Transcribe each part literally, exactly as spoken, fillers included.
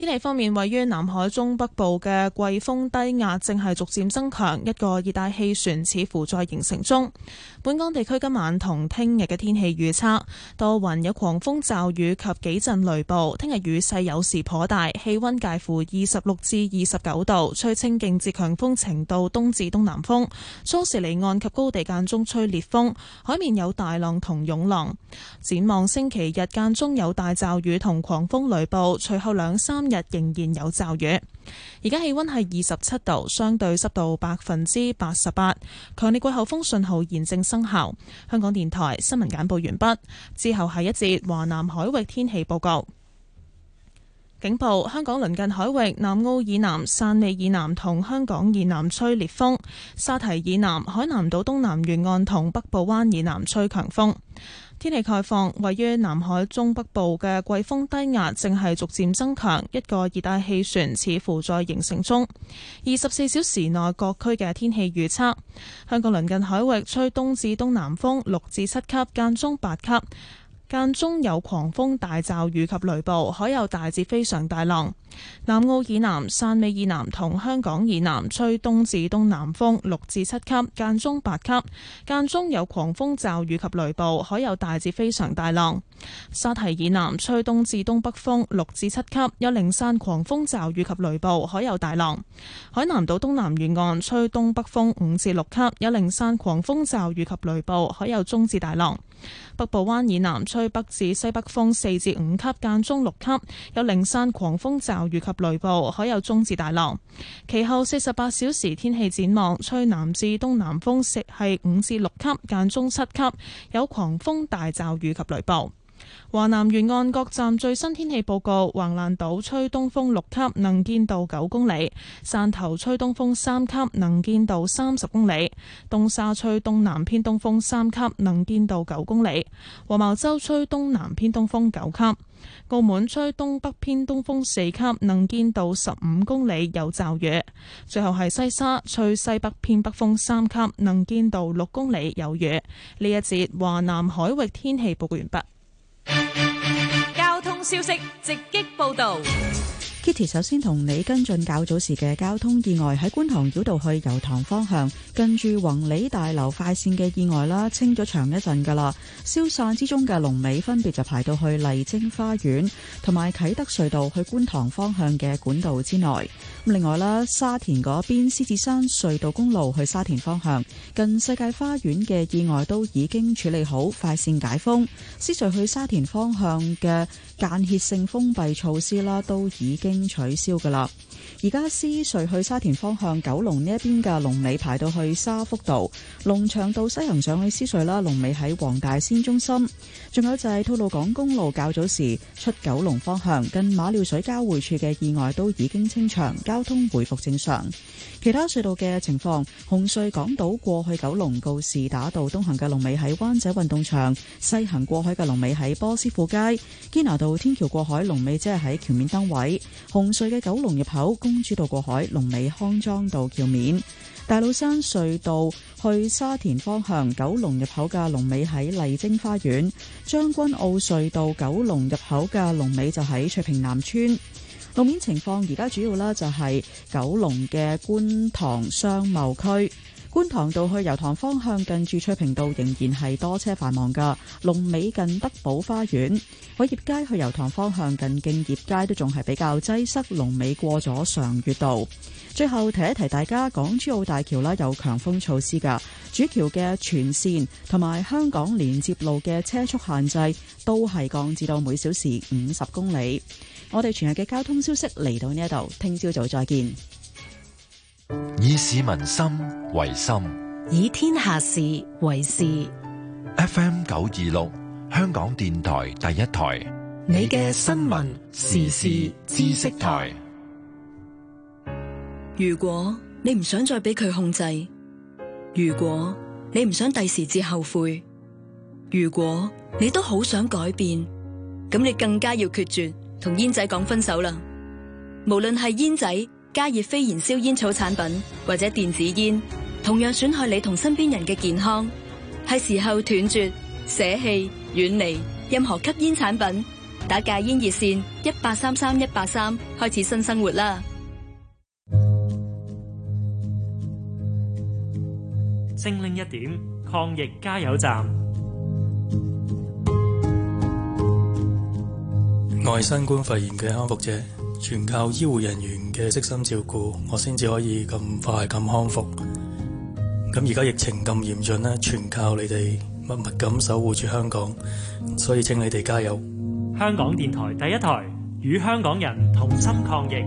天氣方面，位於南海中北部嘅季風低壓正係逐漸增強，一個熱帶氣旋似乎在形成中。本港地區今晚同聽日嘅天氣預測，多雲有狂風驟雨及幾陣雷暴。聽日雨勢有時頗大，氣溫介乎二十六至二十九度，吹清勁至強風程度東至東南風。初時離岸及高地間中吹烈風，海面有大浪同湧浪。展望星期日間中有大驟雨同狂風雷暴，隨後兩三日仍然有驟雨。而家氣溫係二十七度，相對濕度百分之八十八，強烈季候風信號現正生效。香港電台新聞簡報完畢，之後係一節華南海域天氣報告。警報：香港鄰近海域南澳以南、汕尾以南同香港以南吹烈風，沙堤以南、海南島東南沿岸同北部灣以南吹強風。天氣概況，位於南海中北部嘅季風低壓正係逐漸增強，一個熱帶氣旋似乎在形成中。二十四小時內各區嘅天氣預測：香港鄰近海域吹東至東南風六至七級，間中八級。間中有狂風大驟雨及雷暴，海有大至非常大浪。南澳以南、汕尾以南同香港以南吹東至東南風六至七級，間中八級。間中有狂風驟雨及雷暴，海有大至非常大浪。沙堤以南吹東至東北風六至七級，有零散狂風驟雨及雷暴，海有大浪。海南島東南沿岸吹東北風五至六級，有零散狂風驟雨及雷暴，海有中至大浪。北部灣以南吹北至西北風四至五級，間中六級，有零散狂風驟雨及雷暴，海有中至大浪。其後四十八小時天氣展望，吹南至東南風色係五至六級，間中七級，有狂風大驟雨及雷暴。華南沿岸各站最新天氣報告：橫瀾島吹東風六級，能見度九公里；汕頭吹東風三級，能見度三十公里；東沙吹東南偏東風三級，能見度九公里；黃茅洲吹東南偏東風九級；澳門吹東北偏東風四級，能見度十五公里，有驟雨。最後係西沙吹西北偏北風三級，能見度六公里，有雨。呢一節華南海域天氣報告完畢。 交通消息直擊報道。 Kitty 首先同你跟進較早時嘅交通意外，喺觀塘繞道去油塘方向，近住宏利大樓快線嘅意外啦，清咗場一陣噶啦，消散之中嘅龍尾分別就排到去麗晶花園同埋啟德隧道去觀塘方向嘅管道之內。另外啦，沙田嗰邊獅子山隧道公路去沙田方向，近世界花園嘅意外都已經處理好，快線解封。獅隧去沙田方向嘅間歇性封閉措施啦，都已經取消噶啦。而家獅隧去沙田方向九龍呢一邊嘅龍尾排到去沙福道，龍翔道西行上去獅隧啦，龍尾喺黃大仙中心。仲有就係吐露港公路較早時出九龍方向近馬料水交匯處嘅意外都已經清場，交通回復正常。其他隧道嘅情況，紅隧港島過去九龍告士打道東行嘅龍尾喺灣仔運動場，西行過海嘅龍尾喺波斯富街，堅拿道天橋過海龍尾即係喺橋面燈位。紅隧嘅九龍入口公主道過海龍尾康莊道橋面。大老山隧道去沙田方向九龍入口嘅龍尾喺麗晶花園。將軍澳隧道九龍入口嘅龍尾就喺翠屏南村。路面情況而家主要啦，就係九龍嘅觀塘商貿區，觀塘道去油塘方向近住翠屏道仍然係多車繁忙噶，龍尾近德寶花園。偉業街去油塘方向近敬業街都仲係比較擠塞，龍尾過咗常悅道。最後提一提大家，港珠澳大橋啦有強風措施噶，主橋嘅全線同埋香港連接路嘅車速限制都係降至到每小時五十公里。我哋全日嘅交通消息嚟到呢一度，聽朝早再見。 以市民心為心， 以天下事為事。 F M 九二六，香港電台第一台， 你嘅新聞時事知識台。 如果你唔想再俾佢控制，如果你唔想第時至後悔，如果你都好想改變，咁你更加要決絕同煙仔講分手啦。無論係煙仔、加熱非燃燒煙草產品或者電子煙，同樣損害你同身邊人嘅健康。係時候斷絕、捨棄、遠離任何吸煙產品， 打戒煙熱線一八三三一八三開始新生活啦。 精靈一點，抗疫加油站。 我係新冠肺炎嘅康復者，全靠醫護人員嘅悉心照顧，我先至可以咁快咁康復。咁而家疫情咁嚴峻咧，全靠你哋默默咁守護住香港，所以請你哋加油。 香港電台第一台，與香港人同心抗疫。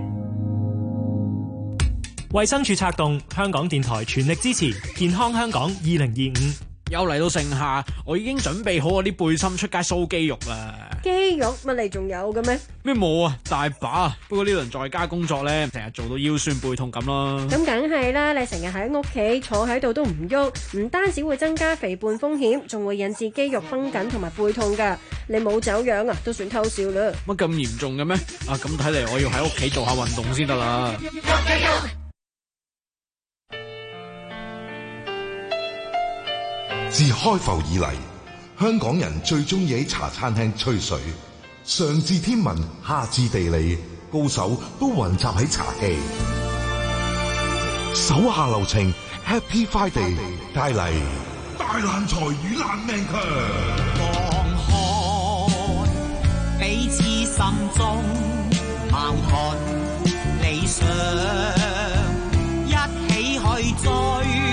衛生署策動，香港電台全力支持健康香港二零二五。 又嚟到盛夏，我已經準備好我啲背心出街 show 肌肉啦。 肌肉乜你仲有嘅咩？ 咩冇啊？大把。不過呢輪在家工作咧，成日做到腰酸背痛咁咯。 咁梗係啦，你成日喺屋企坐喺度都唔喐，唔單止會增加肥胖風險，仲會引致肌肉繃緊同埋背痛噶。你冇走樣啊，都算偷笑啦。 乜咁嚴重嘅咩？啊，咁睇嚟我要喺屋企做下運動先得啦。 自開埠以嚟，香港人最中意喺茶餐廳吹水，上至天文，下至地理，高手都雲集喺茶几。手下留情 ，Happy Friday 帶嚟大懶才與懶命強。 放開彼此心中矛盾理想，一起去追。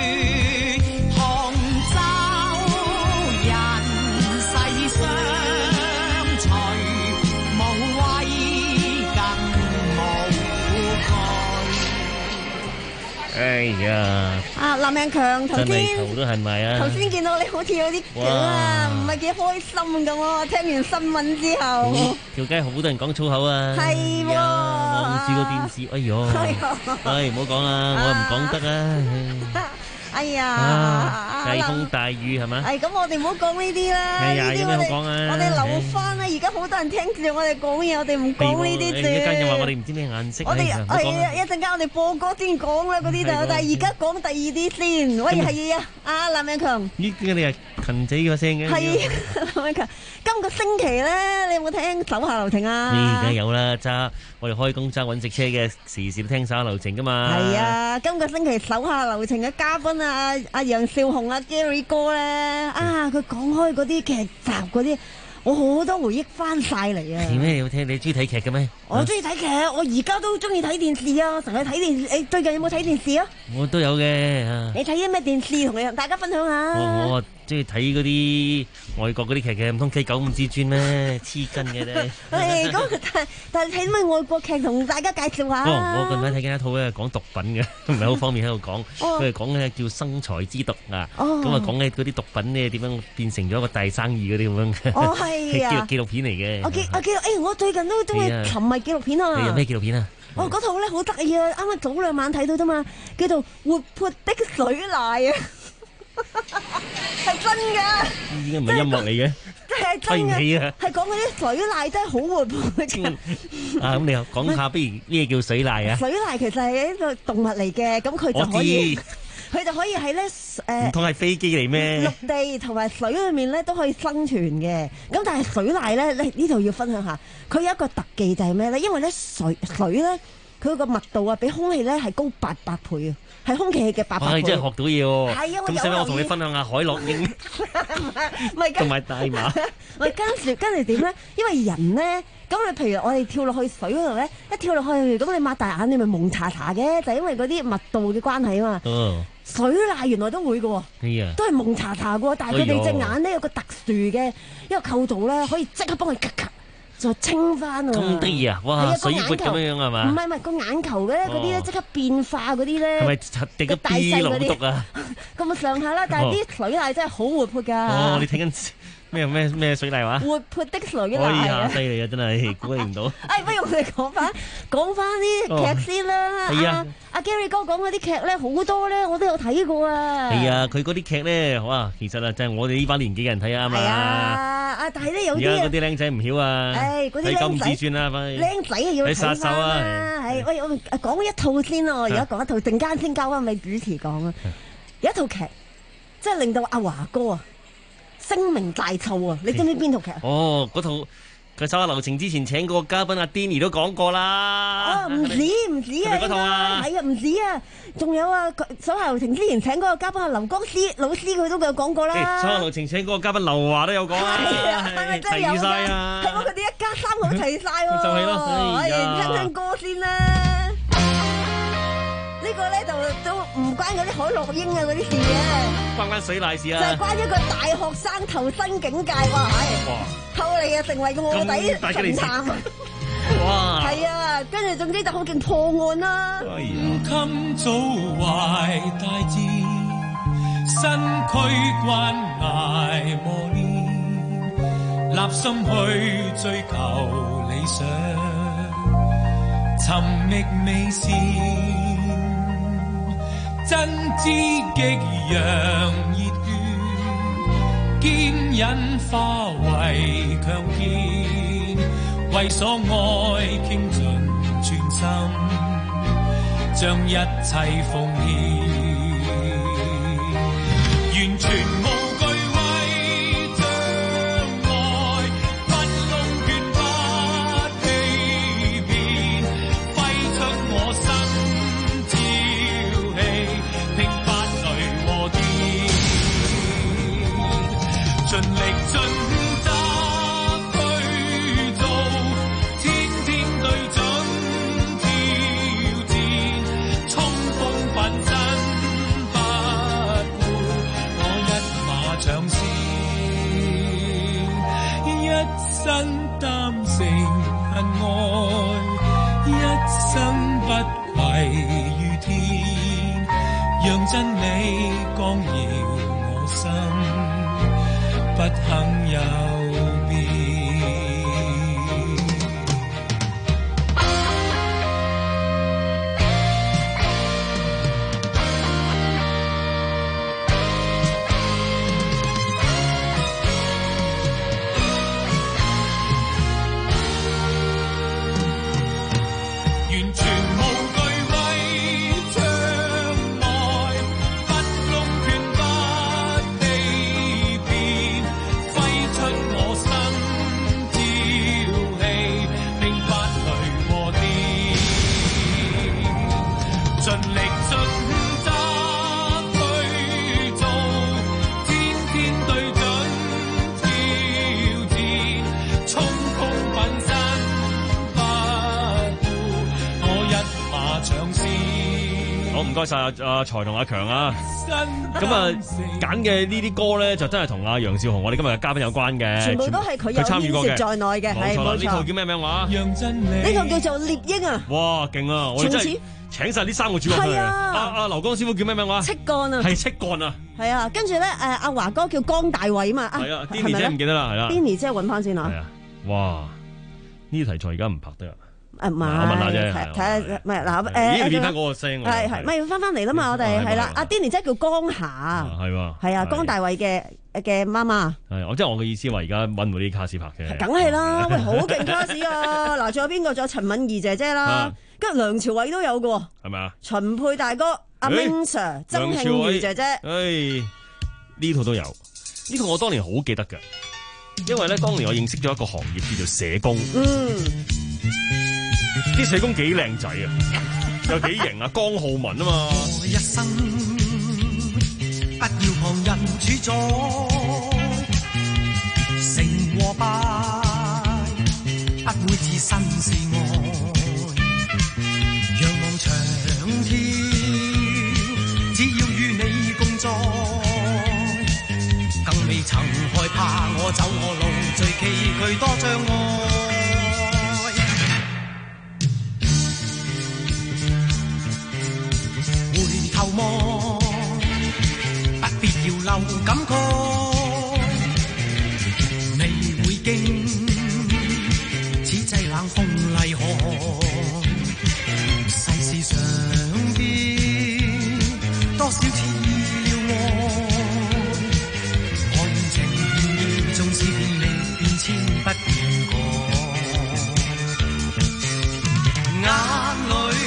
哎呀！ 啊，林命強頭真係先頭都係咪啊？ 頭先見到你好似有啲梗啊，唔係幾開心咁喎。聽完新聞之後， 條街好多人講粗口啊！ 係喎， 望住個電視，哎呦！哎，唔好講啦，我又唔講得啊！ 哎呀， 啊，大風大雨係嘛？ 係咁，我哋唔好講呢啲啦。 係啊， 呢啲有咩好講啊？ 我哋留翻啦。而家好多人聽住我哋講嘢，我哋唔講呢啲字。 一間又話我哋唔知咩顏色。 我哋係一陣間我哋播歌先講啦，嗰啲就。但係而家講第二啲先。喂，係啊，阿林永強。 咦？點解你係勤仔個聲嘅？ 係林永強。今個星期咧，你有冇聽手下留情啊？ 咦，梗係有啦，揸我哋開工揸揾食車嘅，時時都聽手下留情噶嘛。 係啊，今個星期手下留情嘅嘉賓啊，阿阿楊少雄、阿 Gary 哥咧，啊，佢講開嗰啲劇集嗰啲，我好多回憶翻晒嚟啊！ 係咩？你聽你中意睇劇嘅咩？ 我中意睇劇，我而家都中意睇電視啊！成日睇電視，誒，最近有冇睇電視啊？ 我都有嘅。 你睇啲咩電視？同你大家分享下。 我我中意睇嗰啲外國嗰啲劇嘅，唔通睇九五至尊咩？黐筋嘅咧。 誒，咁但但係睇咩外國劇同大家介紹下。 哦，我近排睇緊一套咧，講毒品嘅，唔係好方便喺度講。佢係講咧叫生財之毒啊。哦。咁啊講咧嗰啲毒品咧點樣變成咗一個大生意嗰啲咁樣嘅。 哦，係啊。 紀錄片嚟嘅。 我記我記得，誒，我最近都中意沉迷紀錄片啊。 你有咩紀錄片啊？ 哦，嗰套咧好得意啊！啱啱早兩晚睇到啫嘛，叫做《活潑的水獺》啊，係真㗎。 應該唔係音樂嚟嘅， 真係真嘅，係講嗰啲水獺真係好活潑嘅。 啊，咁你又講下，不如咩叫水獺啊？ 水獺其實係一個動物嚟嘅，咁佢就可以。佢就可以喺咧誒， 唔通係飛機嚟咩？ 陸地同埋水裏面咧都可以生存嘅。咁但係水獺咧，你呢度要分享下，佢有一個特技就係咩咧？因為咧水水咧，佢個密度啊，比空氣咧係高八百倍啊，係空氣嘅八百倍。 你真係學到嘢喎！ 係啊， 咁使唔使我同你分享下海洛英？ 唔係， 同埋大馬。 唔係跟住跟住點咧？因為人咧。咁你譬如我哋跳落去水嗰度咧，一跳落去，咁你擘大眼，你咪蒙查查嘅，就係因為嗰啲密度嘅關係啊嘛。哦。水獺原來都會嘅喎。係啊。都係蒙查查嘅喎，但係佢哋隻眼咧有個特殊嘅一個構造咧，可以即刻幫佢咔咔就清翻啊。咁得意啊！哇，水潑咁樣樣係嘛？ 唔係唔係個眼球嘅嗰啲咧，即刻變化嗰啲咧。 係咪滴個 B 流毒啊？ 咁啊上下啦，但係啲水獺真係好活潑㗎。 哦，你睇緊。咩咩咩水獺話？ 活潑的水獺啊！犀利啊，真係估你唔到。 哎，不如我哋講翻講翻啲劇先啦。係啊，阿 Gary 哥講嗰啲劇咧好多咧，我都有睇過啊。 係啊，佢嗰啲劇咧，哇，其實啊，就係我哋呢把年紀嘅人睇啊嘛。係啊，啊，但係咧有啲而家嗰啲僆仔唔曉啊。 誒，嗰啲僆仔睇金至尊啊， 僆仔要睇殺手啊。係，喂，我講一套先咯，而家講一套，陣間先交翻俾主持講啊。有一套劇，即係令到阿華哥啊聲名大噪啊！你知唔知邊套劇？ 哦，嗰套佢手下留情之前請嗰個嘉賓阿 Denny 都講過啦。 哦，唔止唔止啊， 係咪嗰套啊？ 係啊，唔止啊，仲有啊，手下留情之前請嗰個嘉賓阿劉江師老師，佢都有講過啦。 手下留情請嗰個嘉賓劉華都有講啊。 係啊，係咪真係有㗎？ 齊曬啊！ 係喎，佢哋一家三口齊曬喎。 就係咯，哎呀， 聽聽歌先啦。呢個咧就都唔關嗰啲海洛英啊嗰啲事嘅， 關關水瀨事啊！ 就係關一個大學生投身警界，哇！係，後嚟啊成為個臥底神探， 哇！ 係啊，跟住總之就好勁破案啦。 今早懷大志，身軀關捱磨練，立心去追求理想，尋覓美善。真知激揚熱血，堅忍化為強健，為所愛傾盡全心，將一切奉獻，完全無懼畏障礙，不攏拳不欺騙，揮出我心。盡力盡責去做，天天對準挑戰，衝鋒奮身不顧，我一馬長線，一生擔承恨愛，一生不愧於天，讓真理光耀我心。不肯有變。完全無懼畏障礙，不攏拳不欺騙。出我心朝氣，並不淚和電，盡力盡責去做，天天對準挑戰，衝鋒奮身不顧，我一馬長線。 好，唔該晒阿阿財同阿強啊！咁啊，揀嘅呢啲歌咧，就真係同阿楊少雄，我哋今日嘅嘉賓有關嘅， 全部都係佢有牽涉在內嘅，係冇錯。 呢套叫咩名話？ 呢套叫做獵鷹啊！ 哇，勁啊！我哋真係請晒呢三個主角出嚟。 係啊！ 阿阿劉江師傅叫咩名話？ 戚幹啊！ 係戚幹啊！ 係啊，跟住咧，誒阿華哥叫江大衛啊嘛。 係啊 ，Denny 姐唔記得啦，係啦。 Denny 姐揾翻先啊！ 係啊！哇！呢啲題材而家唔拍得啊！ 誒唔係， 我問下啫， 睇下唔係嗱誒， 咦變翻嗰個聲喎， 係係咪要翻翻嚟啦嘛？我哋係啦，阿 Denny 姐叫江霞， 係喎， 係啊，江大衛嘅嘅媽媽。 係我即係我嘅意思話，而家揾到啲卡士拍嘅， 梗係啦，喂，好勁卡士啊！嗱，仲有邊個？仲有陳敏儀姐姐啦，跟住梁朝偉都有嘅， 係咪啊？ 秦沛大哥、阿 Ming Sir、曾慶瑜姐姐， 誒呢套都有，呢套我當年好記得嘅，因為咧當年我認識咗一個行業叫做社工。 嗯。 啲社工幾靚仔啊，又幾型啊，江浩文啊嘛。 我一生不要旁人主宰，成和敗不會置身事外，仰望長天，只要與你共在，更未曾害怕我走我路，最崎嶇多障礙。回頭望，不必要留感慨，未會驚，此際冷風厲害。世事上邊多少次了愛，愛情意縱使變離變遷不變改，眼裏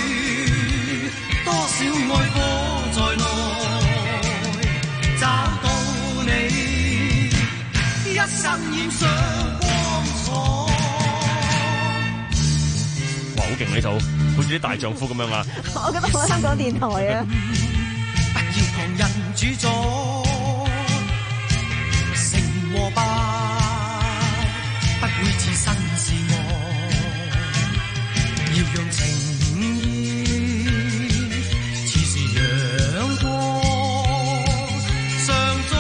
多少愛火在內，找到你呢套，好似啲大丈夫咁樣啊！ 我覺得我香港電台啊， 不要旁人主宰，成和敗不會置身事外，要讓情意似是陽光常在。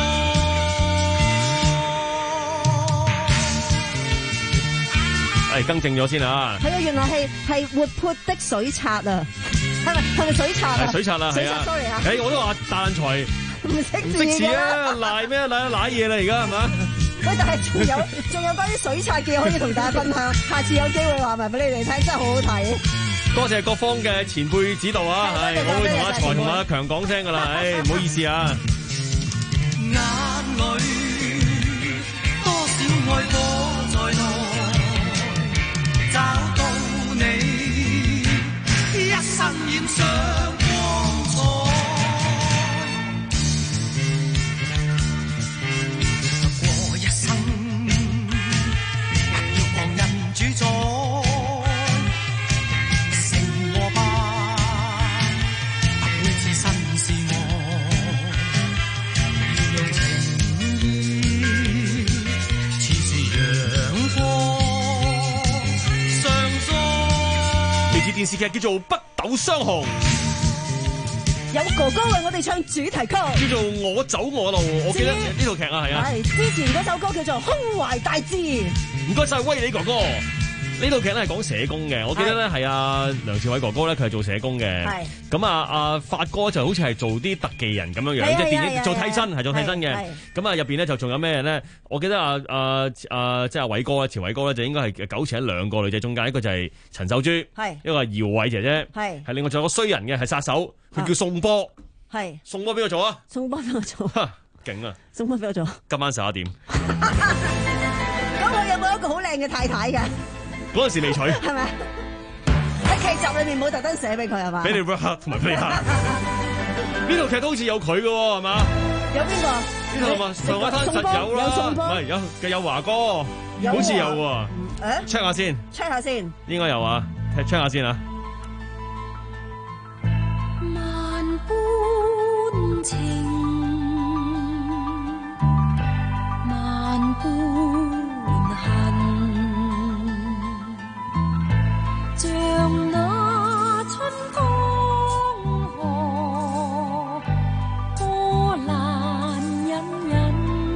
係更正咗先啊！ 係啊，原來係係活潑的水刷啊，係咪係咪水刷啊？ 係水刷啦，係啊 ，sorry 啊！ 誒，我都話大爛財唔唔識字啊，賴咩賴賴嘢啦，而家係嘛？ 喂，但係仲有仲有關於水刷嘅可以同大家分享，下次有機會話埋俾你哋聽，真係好好睇。 多謝各方嘅前輩指導啊！係，我會同阿財同阿強講聲噶啦，誒，唔好意思啊。 眼裏多少愛火在內，找到你，一生染上光彩。過一生，不要旁人主宰，成和敗不會置身事外，要讓情意似是陽光常在。 呢次電視劇叫做《北斗雙雄》， 有哥哥為我哋唱主題曲， 叫做《我走我路》。我記得呢套劇啊，係啊。 係之前嗰首歌叫做《胸懷大志》。 唔該晒威利哥哥。呢套劇咧係講社工嘅，我記得咧係阿梁朝偉哥哥咧，佢係做社工嘅。 係咁啊，阿發哥就好似係做啲特技人咁樣樣， 係啊即係電係啊影做替身，係做替身嘅係。 咁啊，入邊咧就仲有咩咧？我記得阿阿阿即係阿偉哥咧，朝偉哥咧就應該係糾纏喺兩個女仔中間，一個就係陳秀珠， 係一個係姚偉姐姐， 係係另外仲有個衰人嘅係殺手，佢叫宋波， 係宋波邊個做啊？ 宋波俾我做， 勁啊！ 宋波俾我做。 今晚十一點， 咁我有冇一個好靚嘅太太㗎？ 嗰陣時未娶， 係咪？喺劇集裏面冇特登寫俾佢係嘛？ 俾你 work hard 同埋俾你 hard。呢套劇都好似有佢嘅喎，係嘛？ 有邊個？ 呢套嘛，上海灘實有啦，唔係有嘅有華哥，好似有喎。 誒 check 下先 check 下先， 應該有啊，check 下先啊。 萬般情，萬般恨，像那春江河，波瀾隱隱。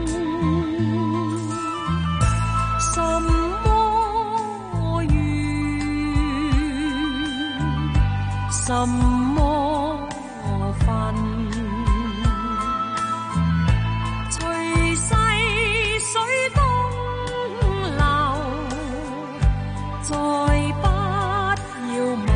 什麼緣，什麼分？隨逝水東流，再不要問。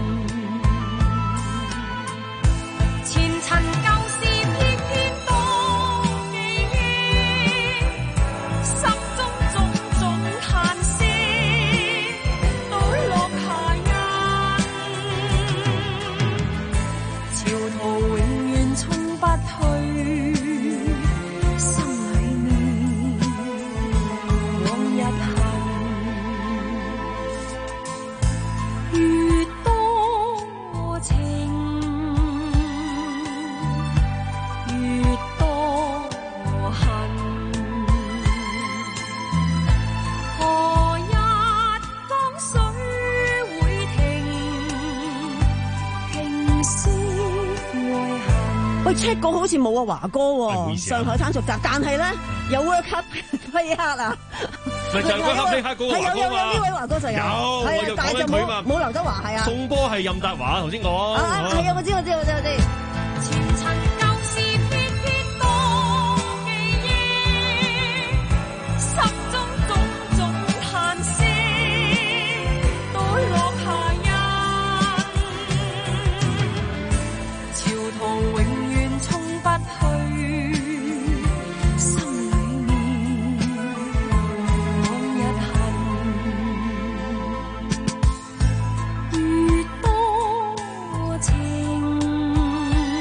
前塵舊事偏偏多記憶，心中種種嘆息，都落下印。潮途永遠沖不去，心裏面往日恨，越多情越多恨。何日江水會停，平息愛恨。 喂 check 過好似冇啊華哥喎， 唔好意思啊上海灘續集，但係咧有 World Cup 飛黑啊！ 咪就係 World Cup 飛黑嗰個華哥嘛係有有有呢位華哥就有， 有我係啊就， 但係就講緊佢嘛冇冇劉德華係啊。 宋波係任達華，頭先講。 啊啊係啊，我知我知我知我知。 前塵舊事偏偏多記憶，心中種種嘆息，都落下印。潮途永遠沖不去，心裏面往日恨，越多情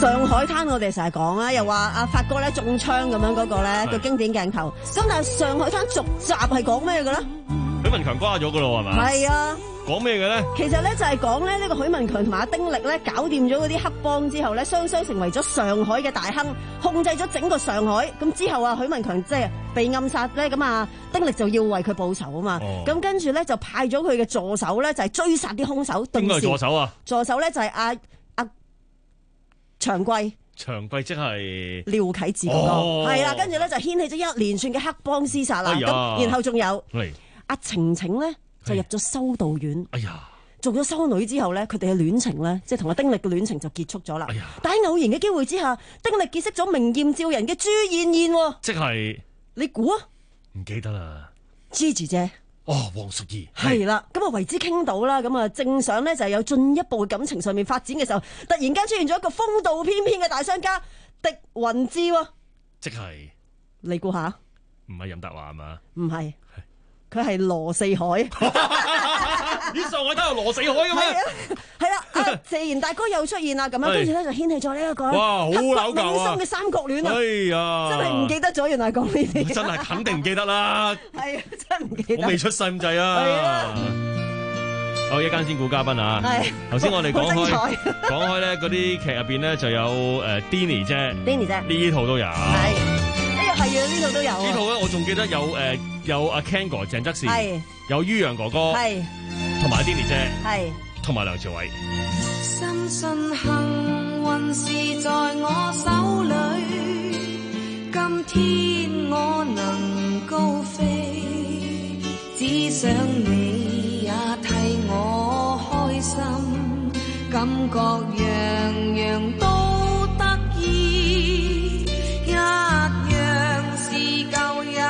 上海灘我哋成日講啊，又話阿發哥咧中槍咁樣嗰個咧個經典鏡頭。咁但係上海灘續集係講咩嘅咧？ 許文強瓜咗噶咯係嘛？ 係啊。 講咩嘅咧？ 其實咧就係講咧呢個許文強同埋阿丁力咧搞掂咗嗰啲黑幫之後咧，雙雙成為咗上海嘅大亨，控制咗整個上海。咁之後啊，許文強即係被暗殺咧，咁啊丁力就要為佢報仇啊嘛。咁、哦、跟住咧就派咗佢嘅助手咧，就係追殺啲兇手。 邊個係助手啊？助手咧就係阿阿長貴。 長貴即係廖啟智嗰個，係啦。跟住咧就掀起咗一連串嘅黑幫廝殺啦。咁、哎、然後仲有阿晴晴咧。就入咗修道院，哎呀！做咗修女之後咧，佢哋嘅戀情咧，即係同阿丁力嘅戀情就結束咗啦。哎呀！但喺偶然嘅機會之下，丁力結識咗明艷照人嘅朱燕燕， 即係你估啊？ 唔記得啦。 Gigi 姐， 哦，黃淑儀係啦，咁啊為之傾到啦，咁啊正想咧就係有進一步嘅感情上面發展嘅時候，突然間出現咗一個風度翩翩嘅大商家狄雲志， 即係你估下？ 唔係任達華係嘛？唔係。佢係羅四海， 咦？上海都有羅四海嘅咩？ 係啊，係啊，謝賢大哥又出現啦，咁樣跟住咧就掀起咗呢一個哇，好扭舊啊嘅三角戀啊！ 哎呀， 真係唔記得咗，原來講呢啲， 真係肯定唔記得啦。 係啊，真唔記得。 我未出世咁滯啊！係啊。好，一間先估嘉賓啊！係頭先我哋講開講開咧，嗰啲劇入邊咧就有誒 Denny 姐 ，Denny 姐呢套都有。 係呢個係啊，呢套都有。 呢套咧我仲記得有誒。有阿 Ken 哥鄭則仕，有于洋哥哥，同埋 Denny 姐，同埋梁朝偉。 深信幸運是在我手裏，今天我能高飛，只想你也替我開心，感覺樣樣都得意，一樣是舊日。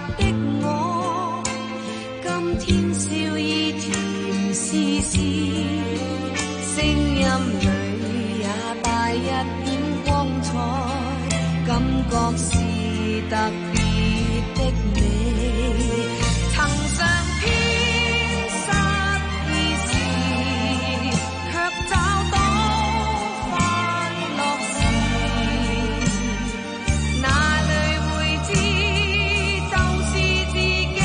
天笑意甜絲絲，聲音裏也帶一點光彩，感覺是特別的美。曾嘗遍失意時，卻找到快樂時，哪裏會知就是自己。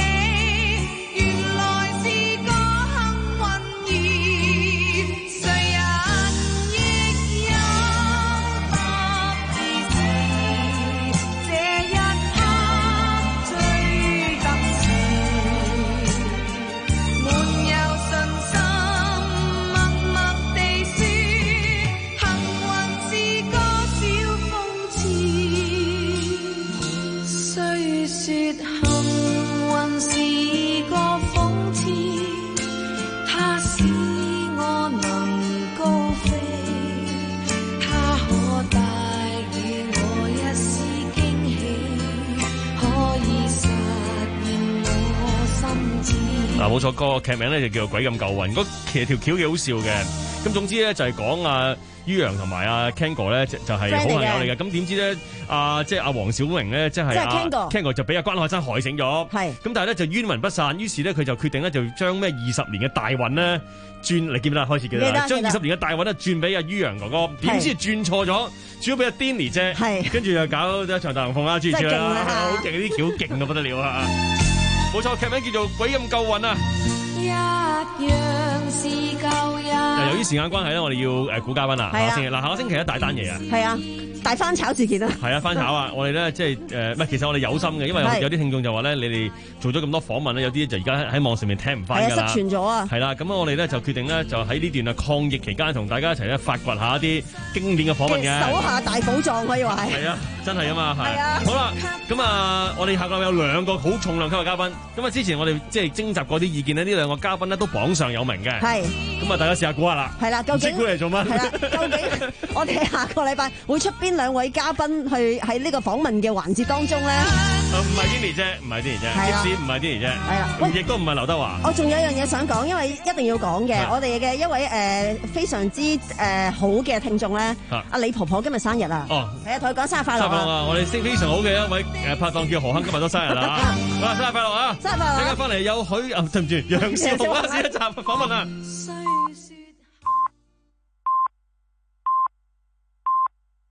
嗱，冇錯，個劇名咧就叫做《鬼咁夠運》。嗰其實條橋幾好笑嘅。咁總之咧就係講阿于洋同埋阿 Ken 哥咧就就係好朋友嚟嘅。咁點知咧阿即係阿黃小明咧即係阿 Ken 哥就俾阿關海山害死咗。係。咁但係咧就冤魂不散，於是咧佢就決定咧就將咩二十年嘅大運咧轉，你記唔記得開始記得啦？將二十年嘅大運咧轉俾阿于洋哥哥，點知轉錯咗，轉咗俾阿 Denny 啫。係。跟住又搞咗一場大龍鳳啦，諸如此類啦，好勁，啲橋勁到不得了啊！冇錯，劇名叫做《鬼咁夠運》啊！一樣是舊日。由於時間關係咧，我哋要誒估嘉賓啦。係啊。嗱，下個星期一大單嘢啊。係啊。 大翻炒事件啊！ 係啊，翻炒啊！我哋咧即係誒，唔係其實我哋有心嘅，因為有啲聽眾就話咧，你哋做咗咁多訪問咧，有啲就而家喺網上面聽唔翻㗎啦。 失傳咗啊！ 係啦，咁我哋咧就決定咧，就喺呢段啊抗疫期間，同大家一齊咧發掘下一啲經典嘅訪問嘅。 手下大寶藏可以話係。 係啊，真係啊嘛，係。係啊。好啦，咁啊，我哋下個有兩個好重量級嘅嘉賓。咁啊，之前我哋即係徵集過啲意見呢，呢兩個嘉賓咧都榜上有名嘅。係。咁啊，大家試下估下啦。係啦，究竟估嚟做乜？係啦，究竟我哋下個禮拜會出邊兩位嘉賓？去喺呢個訪問嘅環節當中咧，唔係 Denny 啫，唔係 Denny 啫，即使唔係 Denny 啫，係啦，亦都唔係劉德華。 我仲有一樣嘢想講，因為一定要講嘅，我哋嘅一位誒非常之誒好嘅聽眾咧，阿李婆婆今日生日啊！哦，係啊，同佢講生日快樂啊！ 生日快樂啊！我哋非常好嘅一位誒拍檔叫何亨，今日都生日啦！好，生日快樂啊！生日快樂！陣間翻嚟有許啊，對唔住，楊少紅啦，下一集訪問啊！訪問啊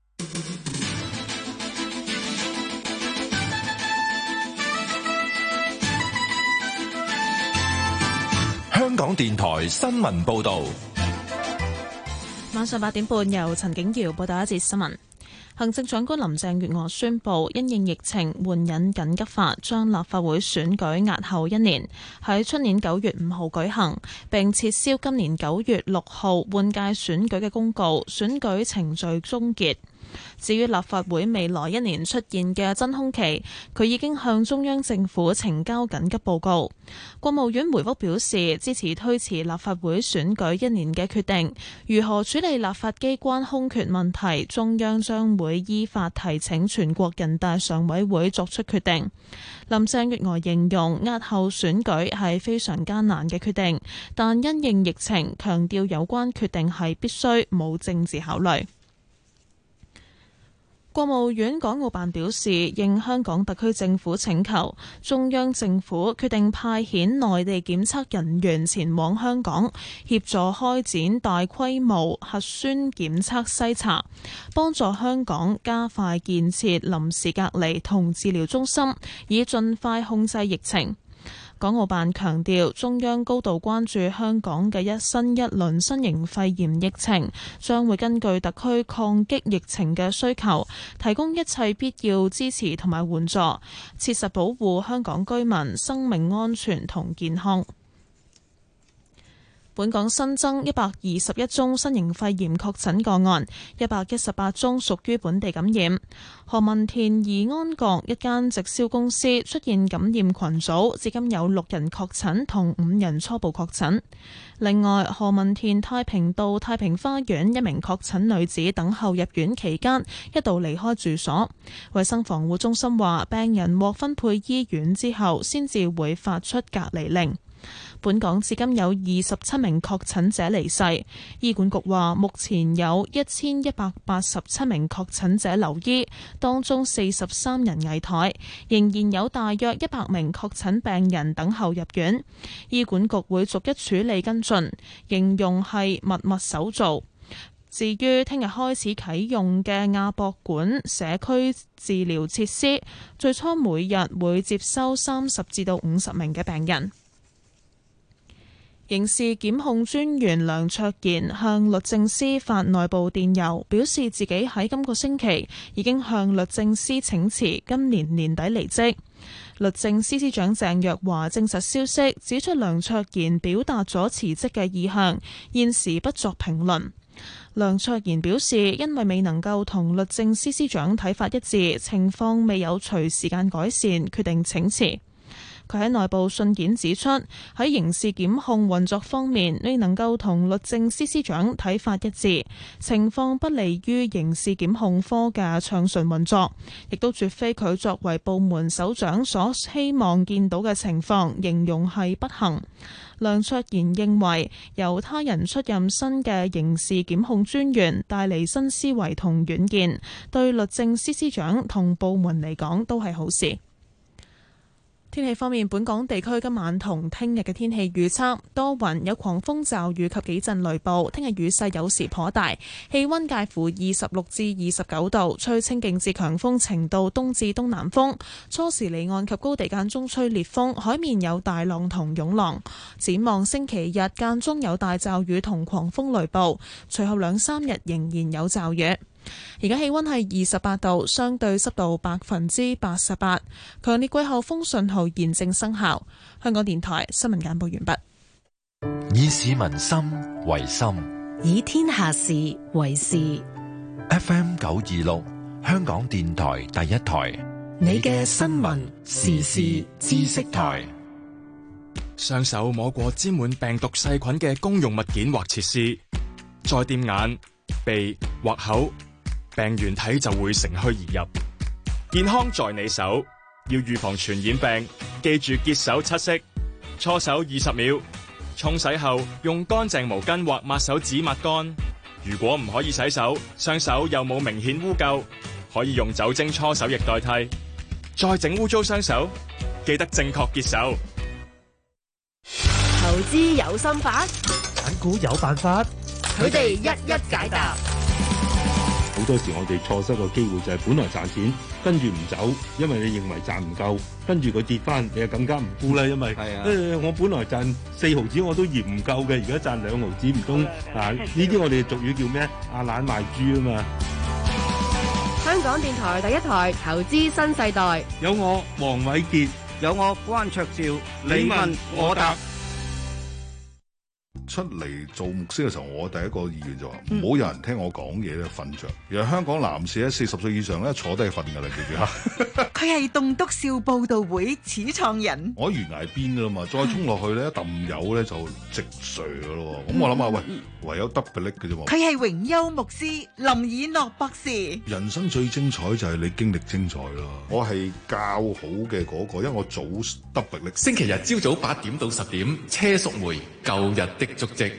港電台新聞報道。 晚上八點半，由陳景瑤報道一節新聞。行政長官林鄭月娥宣布，因應疫情援引緊急法，將立法會選舉押後一年，喺出年九月五號舉行，並撤銷今年九月六號換屆選舉嘅公告，選舉程序終結。至於立法會未來一年出現嘅真空期，佢已經向中央政府呈交緊急報告。國務院回覆表示，支持推遲立法會選舉一年嘅決定。如何處理立法機關空缺問題，中央將會依法提請全國人大常委會作出決定。林鄭月娥形容押後選舉係非常艱難嘅決定，但因應疫情，強調有關決定係必須，冇政治考慮。國務院港澳辦表示，應香港特區政府請求，中央政府決定派遣內地檢測人員前往香港，協助開展大規模核酸檢測篩查，幫助香港加快建設臨時隔離同治療中心，以盡快控制疫情。港澳辦強調，中央高度關注香港嘅一新一輪新型肺炎疫情，將會根據特區抗擊疫情嘅需求，提供一切必要支持同埋援助，切實保護香港居民生命安全同健康。本港新增一百二十一宗新型肺炎確診個案，一百一十八宗屬於本地感染。何文田怡安閣一間直銷公司出現感染群組，至今有六人確診同五人初步確診。另外，何文田太平道太平花園一名確診女子等候入院期間一度離開住所。衛生防護中心話，病人獲分配醫院之後先至會發出隔離令。本港至今有二十七名確診者離世，醫管局話目前有一千一百八十七名確診者留醫，當中四十三人危殆，仍然有大約一百名確診病人等候入院。醫管局會逐一處理跟進，形容係密密手做。至於聽日開始啟用嘅亞博館社區治療設施，最初每日會接收三十至到五十名嘅病人。刑事檢控專員梁卓賢向律政司發內部電郵，表示自己喺今個星期已經向律政司請辭，今年年底離職。律政司司長鄭若驊證實消息，指出梁卓賢表達咗辭職嘅意向，現時不作評論。梁卓賢表示，因為未能夠同律政司司長睇法一致，情況未有隨時間改善，決定請辭。佢喺內部信件指出，喺刑事檢控運作方面，未能夠同律政司司長睇法一致，情況不利於刑事檢控科嘅暢順運作，亦都絕非佢作為部門首長所希望見到嘅情況，形容係不幸。梁卓賢認為，由他人出任新嘅刑事檢控專員，帶嚟新思維同遠見，對律政司司長同部門嚟講都係好事。天氣方面，本港地區今晚同聽日嘅天氣預測多雲，有狂風驟雨及幾陣雷暴。聽日雨勢有時頗大，氣溫介乎二十六至二十九度，吹清勁至強風程度東至東南風。初時離岸及高地間中吹烈風，海面有大浪同湧浪。展望星期日間中有大驟雨同狂風雷暴，隨後兩三日仍然有驟雨。而家氣溫係二十八度，相對濕度百分之八十八，強烈季候風信號現正生效。香港電台新聞簡報完畢。 以市民心為心， 以天下事為事。 F M 九二六，香港電台第一台， 你嘅新聞時事知識台。 雙手摸過沾滿病毒細菌嘅公用物件或設施，再掂眼、鼻或口，病原體就會乘虛而入。健康在你手，要預防傳染病，記住潔手七式：搓手二十秒，沖洗後用乾淨毛巾或抹手紙抹乾。如果唔可以洗手，雙手又冇明顯污垢，可以用酒精搓手液代替。再整污糟雙手，記得正確潔手。 投資有心法， 揀股有辦法， 佢哋一一解答。 好多時我哋錯失個機會就係本來賺錢，跟住唔走，因為你認為賺唔夠，跟住佢跌翻，你就更加唔沽啦。因為誒、啊欸、我本來賺四毫子我都嫌唔夠嘅，而家賺兩毫子唔通啊？呢啲我哋俗語叫咩？阿懶賣豬啊嘛！ 香港電台第一台投資新世代， 有我黃偉傑， 有我關焯照，你問我答。 出嚟做牧師嘅時候，我第一個意願就話唔好有人聽我講嘢咧瞓着。其實香港男士咧四十歲以上咧坐低瞓㗎啦，記住嚇。 佢係棟篤笑報導會始創人。 我喺懸崖邊㗎啦嘛，再衝落去咧一揼油咧就直垂㗎咯。咁我諗下，喂，唯有 double 力嘅啫嘛。 佢係榮休牧師林以諾博士。 人生最精彩就係你經歷精彩咯。我係教好嘅嗰個，因為我早 double 力。 星期日朝早八點到十點，車淑梅舊日的足跡。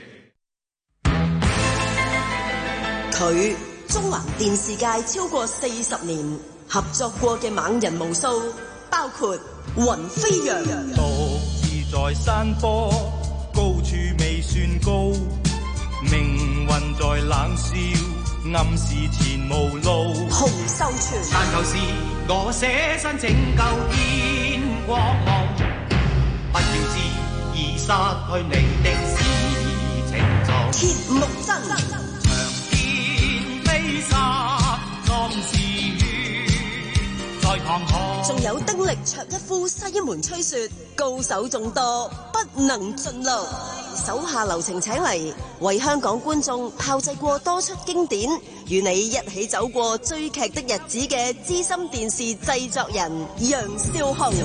佢中環電視界超過四十年合作過嘅猛人無數，包括雲飛揚。 獨自在山坡，高處未算高，命運在冷笑，暗示前無路。 洪秀全。 但求是我捨身拯救天國夢，不要知已失去你的事情重。 鐵木真。仲有丁力、卓一夫、西門吹雪，高手眾多，不能盡錄。手下留情，請嚟為香港觀眾炮製過多出經典，與你一起走過追劇的日子嘅資深電視製作人楊少雄。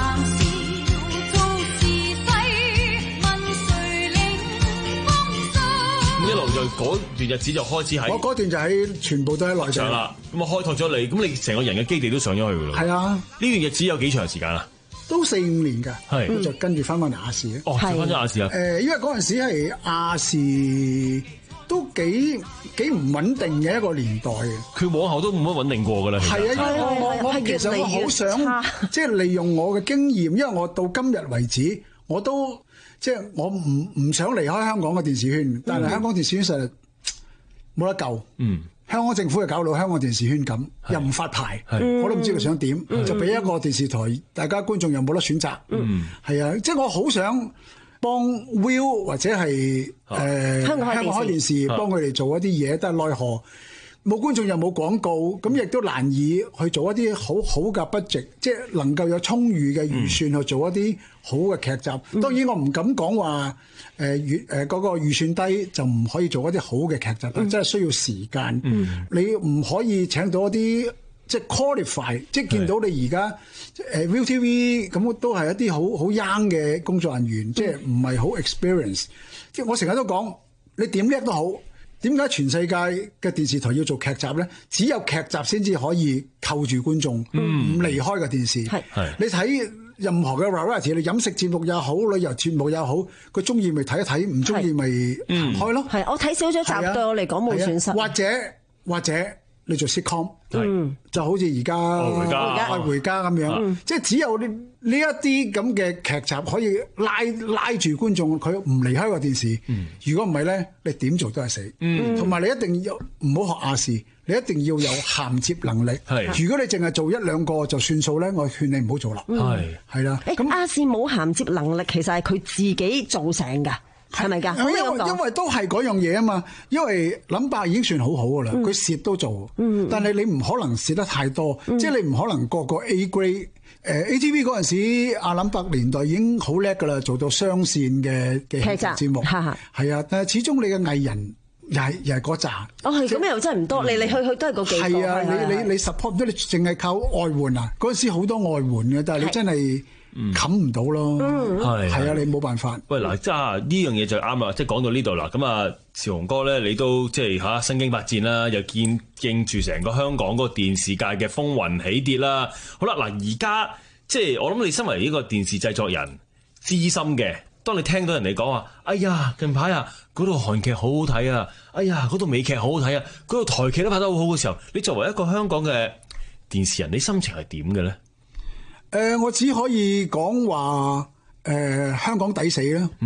一路就嗰段日子就開始喺， 我嗰段就喺全部都喺內地啦。咁啊開拓咗你，咁你成個人嘅基地都上咗去噶啦。 係啊， 呢段日子有幾長時間啊？ 都四五年㗎。係，咁就跟住翻返嚟亞視。 哦，翻咗亞視啊？ 誒，因為嗰陣時係亞視都幾幾唔穩定嘅一個年代嘅。 佢往後都冇乜穩定過㗎啦。係啊， 因為我我我其實我好想即係利用我嘅經驗，因為我到今日為止我都。即係我唔唔想離開香港嘅電視圈，但係香港電視圈實係冇得救。嗯，香港政府又搞到香港電視圈咁，又唔發牌，我都唔知佢想點，嗯、就俾一個電視台，大家觀眾又冇得選擇。嗯，係啊，即係我好想幫 Will 或者係誒、呃、香港開電視幫佢哋做一啲嘢，但係奈何冇觀眾又冇廣告，咁亦都難以去做一啲好好嘅 budget，即係能夠有充裕嘅預算去做一啲好嘅劇集。嗯、當然我唔敢講話誒預誒嗰個預算低就唔可以做一啲好嘅劇集，嗯、真係需要時間。嗯、你唔可以請到一啲即係 qualify，即係見到你而家誒 Viu T V 咁都係一啲好好 young 嘅工作人員，嗯、即係唔係好 experience。即係我成日都講，你點叻都好。點解全世界嘅電視台要做劇集咧？只有劇集先至可以扣住觀眾，唔、嗯、離開個電視。係你睇任何嘅 variety，你飲食節目又好，旅遊節目又好，佢中意咪睇一睇，唔中意咪行開咯。 係我睇少咗集對我嚟講冇損失。 或者或者你做 sitcom，嗯，就好似而家愛回家咁樣，嗯、即係只有呢呢一啲咁嘅劇集可以拉拉住觀眾，佢唔離開個電視。嗯、如果唔係咧，你點做都係死。同埋、嗯、你一定要唔好學亞視，你一定要有銜接能力。係，如果你淨係做一兩個就算數咧，我勸你唔好做啦。係係啦。咁亞視冇銜接能力，其實係佢自己做成㗎。係咪㗎？ 因為因為都係嗰樣嘢啊嘛，因為林伯已經算好好㗎啦，佢蝕、嗯、都做，嗯、但係你唔可能蝕得太多，嗯、即係你唔可能個個 A grade。誒 A T V 嗰陣時，阿林伯年代已經好叻㗎啦，做到雙線嘅嘅節目，係啊，但係始終你嘅藝人又係又係嗰扎。 哦，係咁又真係唔多，嚟嚟、嗯、去去都係嗰幾個。係啊， 你你你 support 唔到，你淨係靠外援啊！嗰陣時好多外援嘅，但係你真係。冚唔到咯，係係、嗯、啊，你冇辦法。 喂，嗱，即係呢樣嘢就啱啦，即係講到呢度啦。咁啊，紹雄哥咧，你都即係嚇身經百戰啦，又見證住成個香港嗰個電視界嘅風雲起跌啦。好啦，嗱，而家即係我諗你身為呢個電視製作人資深嘅，當你聽到人哋講話，哎呀，近排啊，嗰套韓劇好好睇啊，哎呀，嗰套美劇好好睇啊，嗰套台劇都拍得好好嘅時候，你作為一個香港嘅電視人，你心情係點嘅咧？ 誒、呃，我只可以講話誒，香港抵死啦。嗯，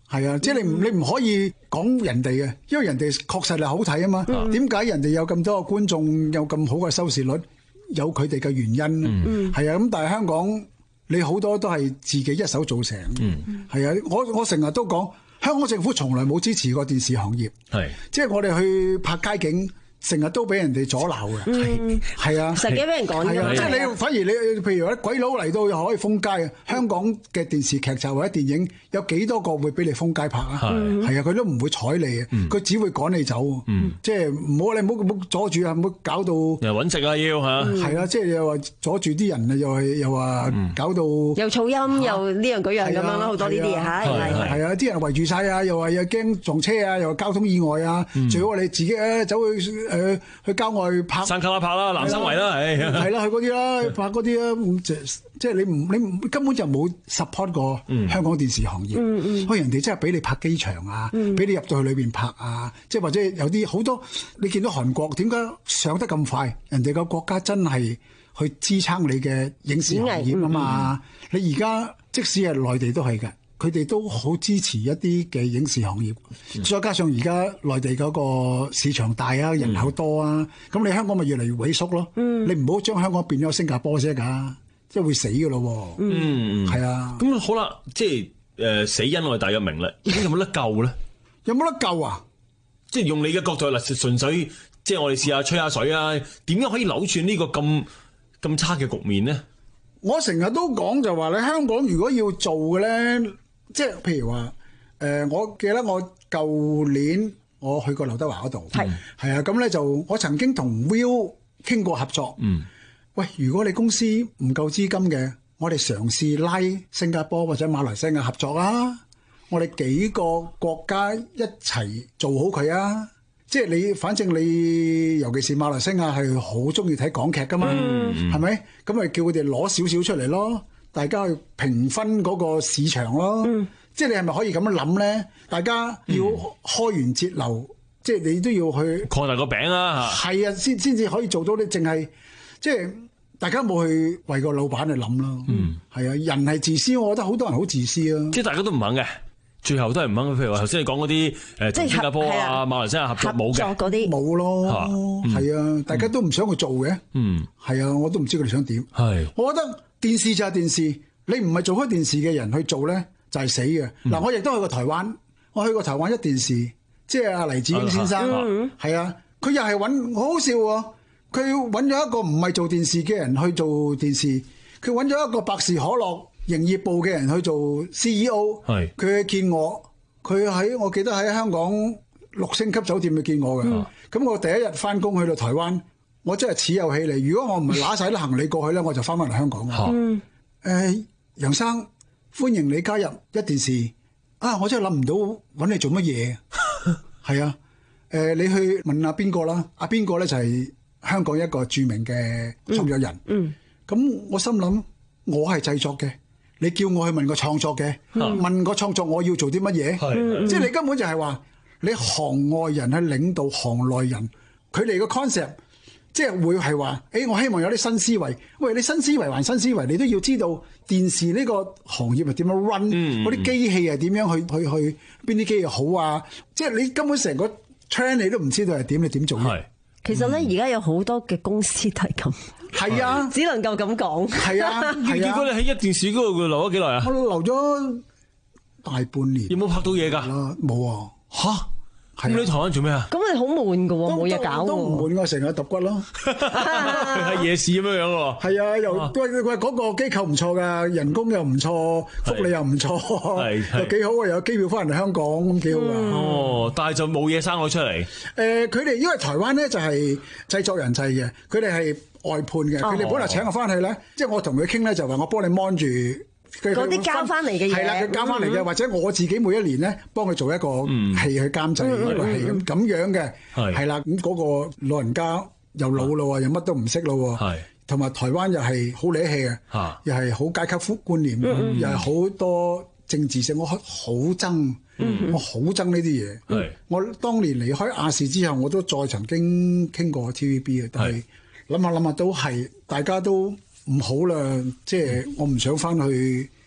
係啊，即係你唔你唔可以講人哋嘅，因為人哋確實係好睇啊嘛。點解人哋有咁多個觀眾，有咁好嘅收視率，有佢哋嘅原因。係啊，咁但係香港你好多都係自己一手造成。係啊，我我成日都講，香港政府從來冇支持過電視行業。係，即係我哋去拍街景。成日都俾人哋阻撓嘅，係係啊， 成日俾人趕嘅， 即係你反而你譬如話鬼佬嚟到又可以封街啊！香港嘅電視劇集或者電影有幾多個會俾你封街拍啊？係啊，佢都唔會睬你啊，佢只會趕你走。即係唔好你唔好唔好阻住啊！唔好搞到又揾食啊要嚇， 係啊！即係又話阻住啲人啊，又係又話搞到又噪音又呢樣嗰樣咁樣咯，好多呢啲嘢嚇， 係啊！啲人圍住晒啊，又話又驚撞車啊，又話交通意外啊，最好你自己咧走去。誒去郊外拍山卡拉拍啦，南生圍啦，係係啦，去嗰啲啦，拍嗰啲啦，即即係你唔你唔根本就冇 support 過香港電視行業，因為人哋真係俾你拍機場啊，俾你入到去裏邊拍啊，即係或者有啲好多你見到韓國點解上得咁快？人哋個國家真係去支撐你嘅影視行業啊嘛！你而家即使係內地都係㗎。佢哋都好支持一啲嘅影視行業，嗯、再加上而家內地嗰個市場大啊，人口多啊，咁、嗯、你香港咪越嚟越萎縮咯。嗯、你唔好將香港變咗新加坡啫㗎，即係會死㗎咯。嗯，係啊。 咁好啦，即係誒、呃、死因我哋大約明啦，有冇得救咧？ 有冇得救啊？ 即係用你嘅角度嗱，純粹即係我哋試下吹下水啊，點樣可以扭轉呢個咁咁差嘅局面呢？ 我成日都講就話你香港如果要做嘅咧。即係譬如話，誒、呃，我記得我舊年我去過劉德華嗰度，係係啊，咁咧就我曾經同 Will 傾過合作。嗯，喂，如果你公司唔夠資金嘅，我哋嘗試拉新加坡或者馬來西亞合作啊，我哋幾個國家一齊做好佢啊！即係你，反正你尤其是馬來西亞係好中意睇港劇噶嘛，係咪、嗯？咁咪叫佢哋攞少少出嚟咯。大家去平分嗰個市場咯，嗯、即係你係咪可以咁樣諗咧？大家要開源節流，嗯、即係你都要去擴大個餅啊！ 係啊，先先至可以做到你淨係即係大家冇去為個老闆去諗咯。嗯，係啊，人係自私，我覺得好多人好自私啊。 即係大家都唔肯嘅，最後都係唔肯。譬如話頭先你講嗰啲誒，同新加坡啊、啊馬來西亞合作冇嘅， 嗰啲冇咯。係啊、嗯、啊，大家都唔想去做嘅。嗯，係啊，我都唔知佢哋想點。係，我覺得。電視就係電視，你唔係做開電視嘅人去做咧，就係死嘅。嗱、嗯，我亦都去過台灣，我去過台灣一電視，即係阿黎智英先生，係啊，佢又係揾好好笑喎。佢揾咗一個唔係做電視嘅人去做電視，佢揾咗一個百事可樂營業部嘅人去做 C E O。係，佢去見我，佢喺我記得喺香港六星級酒店去見我嘅。咁、嗯、我第一日翻工去到台灣。我真係恃有氣嚟，如果我唔係揦晒啲行李過去咧，我就翻返嚟香港。嗯，誒、呃，楊生，歡迎你加入一電視。啊，我真係諗唔到揾你做乜嘢。係啊，誒、呃，你去問下邊個啦？阿邊個咧就係香港一個著名嘅創作人。嗯，咁、嗯、我心諗，我係製作嘅，你叫我去問個創作嘅，嗯、問個創作我要做啲乜嘢？係、嗯，即係你根本就係話，你行外人去領導行內人，佢哋個 concept。即係會係話，誒、欸，我希望有啲新思維。喂，你新思維還新思維，你都要知道電視呢個行業係點樣 run，嗰啲、嗯、機器係點樣去去去，邊啲機器好啊？即係你根本成個 trend 你都唔知道係點，你點做？係。其實咧，而家有好多嘅公司都係咁。係啊，只能夠咁講。係啊，係啊。結果你喺一電視嗰度留咗幾耐啊？我留咗大半年。有冇拍到嘢㗎？冇啊。嚇！咁你喺台灣做咩啊？咁你好悶噶喎，冇嘢搞喎。都唔悶，我成日揼骨咯。喺夜市咁樣樣喎。係啊，又喂喂嗰個機構唔錯噶，人工又唔錯，福利又唔錯，又幾好啊！又有機票翻嚟香港咁幾好噶。哦，但係就冇嘢生咗出嚟。誒，佢哋因為台灣咧就係製作人制嘅，佢哋係外判嘅，佢哋本來請我翻去咧，即係我同佢傾咧就話我幫你 mon 住。嗰啲交翻嚟嘅嘢係啦，佢交翻嚟嘅，或者我自己每一年咧幫佢做一個戲去監製一個戲咁咁樣嘅，係啦。咁嗰個老人家又老咯，又乜都唔識咯，係同埋台灣又係好理氣嘅，又係好階級觀念，又係好多政治性，我好憎，我好憎呢啲嘢。我當年離開亞視之後，我都再曾經傾過 T V B 嘅，但係諗下諗下都係大家都。唔好啦，即係我唔想翻去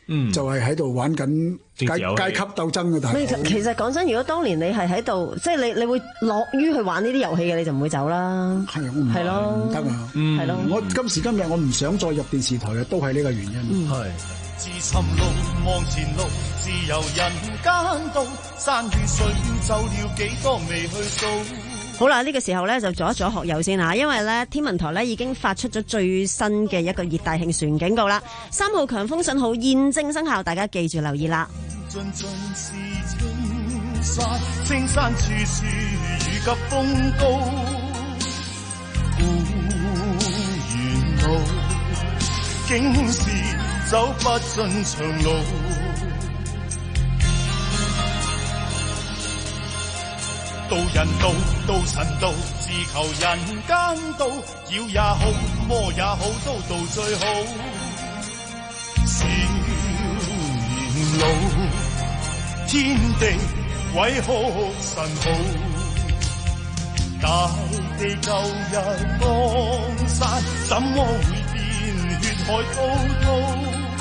嗯、就係喺度玩緊階階級鬥爭嘅大佬。 其實講真，如果當年你係喺度，即係你你會樂於去玩呢啲遊戲嘅，你就唔會走啦。 係啊，我唔係咯，唔得啊，係咯。我今時今日我唔想再入電視台嘅，都係呢個原因。係。 自尋路望前路，自由人間道，山與水走了幾多未去數。 好啦，呢、這個時候咧就做一做學友先吓，因為咧天文台咧已經發出咗最新嘅一個熱帶氣旋警告啦，三號強風信號現正生效，大家記住留意啦。 盡盡是青山，青山處處雨急風高，故園路竟是走不盡長路。道人道，道神道，自求人間道，妖也好，魔也好，都道最好。少年老，天地為何神好？大地舊日江山，怎麼會變血海滔滔？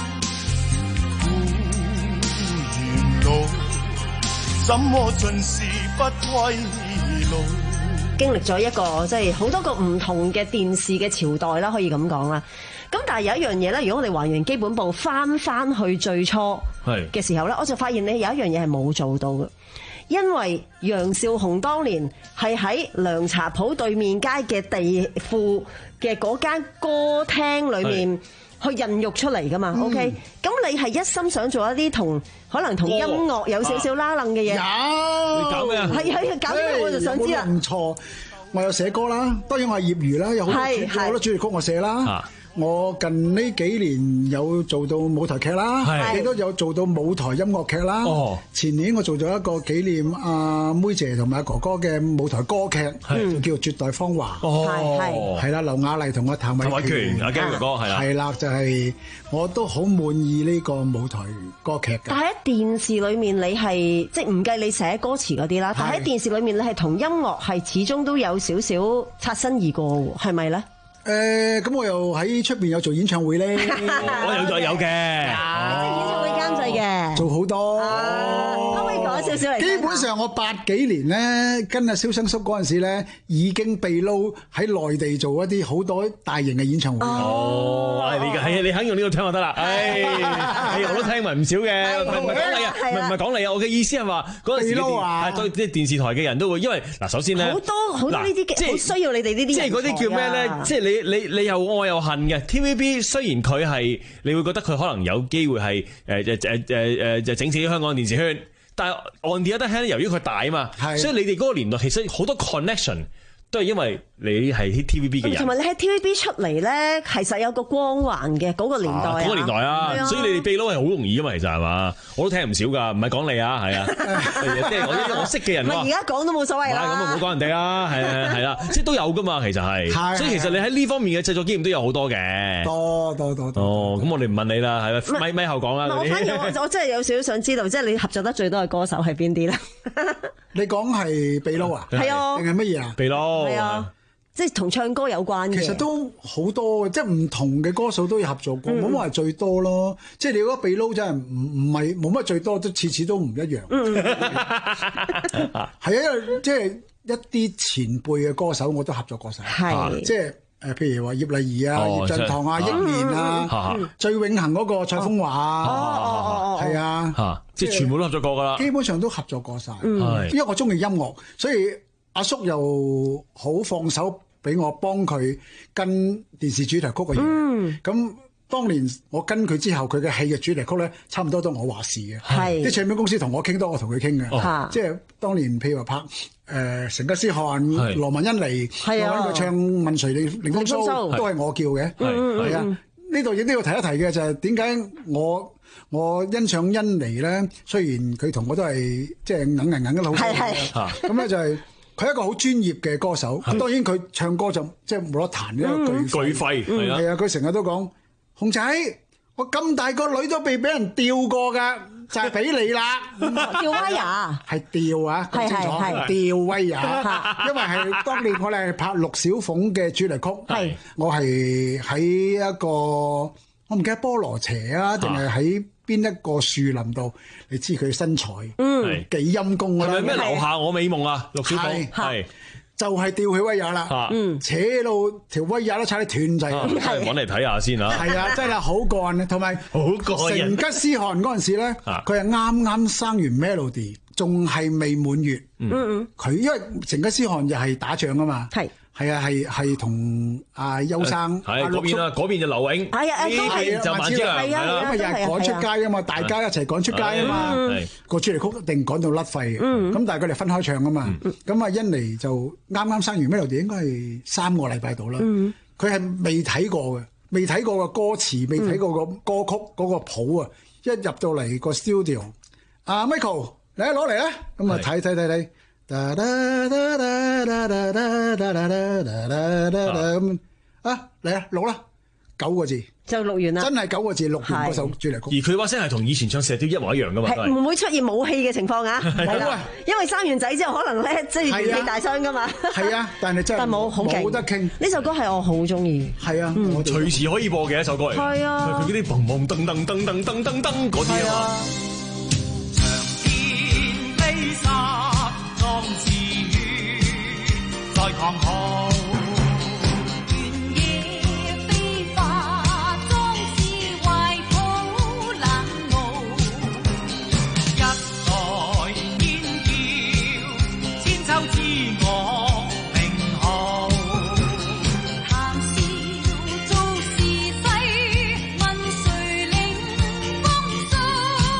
故園路，怎麼盡是不歸路？ 經歷咗一個即係好多個唔同嘅電視嘅朝代啦，可以咁講啦。咁但係有一樣嘢咧，如果我哋還原基本步，翻翻去最初嘅時候咧，我就發現你有一樣嘢係冇做到嘅，因為楊少雄當年係喺涼茶鋪對面街嘅地庫嘅嗰間歌廳裏面去孕育出嚟噶嘛。OK，咁你係一心想做一啲同可能同音樂有少少拉楞嘅嘢。 有， 你搞咩啊？係係搞咩？我就想知啦。 唔錯，我有寫歌啦，當然我係業餘啦，有好多好多主題曲我寫啦。我近呢幾年有做到舞台劇啦，亦都有做到舞台音樂劇啦。前年我做咗一個紀念阿妹姐同埋阿哥哥嘅舞台歌劇，叫做《絕代芳華》。係係啦，劉雅麗同阿譚偉權阿基哥哥係啦， 係啦，就係我都好滿意呢個舞台歌劇嘅。 但係喺電視裏面，你係即係唔計你寫歌詞嗰啲啦，但係喺電視裏面，你係同音樂係始終都有少少擦身而過喎，係咪咧？ 誒，咁我又喺出邊有做演唱會咧， 我有就有嘅， 即係演唱會監製嘅， 做好多。 可唔可以講少少嚟？ 基本上我八幾年咧，跟阿蕭生叔嗰陣時咧，已經被撈喺內地做一啲好多大型嘅演唱會。 哦，你嘅係你肯用呢個聽就得啦。唉，我都聽聞唔少嘅，唔係唔係講你啊，唔係唔係講你啊，我嘅意思係話嗰陣時啲對啲電視台嘅人都會，因為嗱首先咧， 好多好多呢啲嘅，好需要你哋呢啲。 即係嗰啲叫咩咧？即係你。你你又愛又恨嘅 T V B， 雖然佢係你會覺得佢可能有機會係誒誒誒誒誒就整死香港電視圈，但係 on the other hand，由於佢大啊嘛，所以你哋嗰個年代其實好多 connection 都係因為你係 T V B 嘅人， 同埋你喺 T V B 出嚟咧，其實有個光環嘅嗰個年代啊， 嗰個年代啊，所以你哋秘撈係好容易啊嘛，其實係嘛，我都聽唔少㗎，唔係講你啊，係啊，即係我我識嘅人。 唔係而家講都冇所謂啦。 咁啊，唔好講人哋啦，係啊係啦，即係都有㗎嘛，其實係，所以其實你喺呢方面嘅製作經驗都有好多嘅。 多多多多。哦， 咁我哋唔問你啦，係咪？咪咪後講啦。 我反而我我真係有少少想知道，即係你合作得最多嘅歌手係邊啲咧？ 你講係秘撈啊？ 係啊。 定係乜嘢啊？ 秘撈。 係啊。即係同唱歌有關嘅， 其實都好多嘅，即係唔同嘅歌手都有合作過，冇乜話最多咯。即係你嗰個秘撈真係唔唔係冇乜最多，都次次都唔一樣。係啊，因為即係一啲前輩嘅歌手我都合作過晒，係即係誒，譬如話葉麗儀啊、葉振棠啊、憶蓮啊、最永恆嗰個蔡楓華啊，係啊， 即係全部都合作過㗎啦。 基本上都合作過晒，因為我中意音樂，所以阿叔又好放手。俾我幫佢跟電視主題曲嘅嘢，咁、嗯、當年我跟佢之後，佢嘅戲嘅主題曲咧，差唔多都我話事嘅，啲唱片公司同我傾多，我同佢傾嘅，哦、即係當年譬如話拍誒、呃《成吉思汗》，羅文欣妮，我揾佢唱《問誰令凌風騷》，都係我叫嘅，係啊，呢度亦都要提一提嘅就係點解我我欣賞欣妮咧？雖然佢同我都係即係硬硬硬嘅老師嘅，咁咧就係。佢係一個好專業嘅歌手，咁當然佢唱歌就即係冇得彈嘅巨巨肺， 係啊！佢成日都講：熊仔，我咁大個女都未俾人吊過㗎，就係俾你啦！ 吊威亞係吊啊，講清楚，吊威亞，因為係當年我哋係拍陸小鳳嘅主題曲，我係喺一個我唔記得菠蘿輋啊，定係喺邊一個樹林度，你知佢身材， 嗯， 幾陰功啦。 係咪咩留下我美夢啊？陸小鳳係。 就係吊起威亞啦，嗯，扯到條威亞都踩得斷滯， 係揾嚟睇下先啊！ 係啊，真係好過癮，同埋好過癮。 成吉思汗嗰陣時咧，佢係啱啱生完 Melody，仲係未滿月，嗯嗯，佢因為成吉思汗又係打仗啊嘛，係。係啊，係係同阿邱生， 係嗰邊啦，嗰邊就劉永， 係啊， 呢邊就萬梓良，係啦， 咁啊又係趕出街啊嘛，大家一齊趕出街啊嘛，個主題曲一定趕到甩肺嘅，咁但係佢哋分開唱啊嘛，咁啊甄妮就啱啱生完 Melody，應該係三個禮拜到啦，佢係未睇過嘅，未睇過個歌詞，未睇過個歌曲嗰個譜啊，一入到嚟個 studio， 阿 Michael 嚟啊攞嚟啊，咁啊睇睇睇睇。咁啊嚟啊錄啦，九個字就錄完啦， 真係九個字錄完嗰首主題曲。 而佢把聲係同以前唱射雕一模一樣噶嘛， 係唔會出現冇氣嘅情況啊？係啦，因為生完仔之後可能咧即係元氣大傷噶嘛。 係啊，但係真係冇好勁， 冇得傾。 呢首歌係我好中意， 係啊， 隨時可以播嘅一首歌嚟。 係啊， 佢嗰啲嘣嘣噔噔噔噔噔噔噔嗰啲啊嘛。 壯志在狂號，原野飛花，壯志懷抱冷傲，一代煙叫，千秋知我名號。談笑做時勢，問誰領風騷？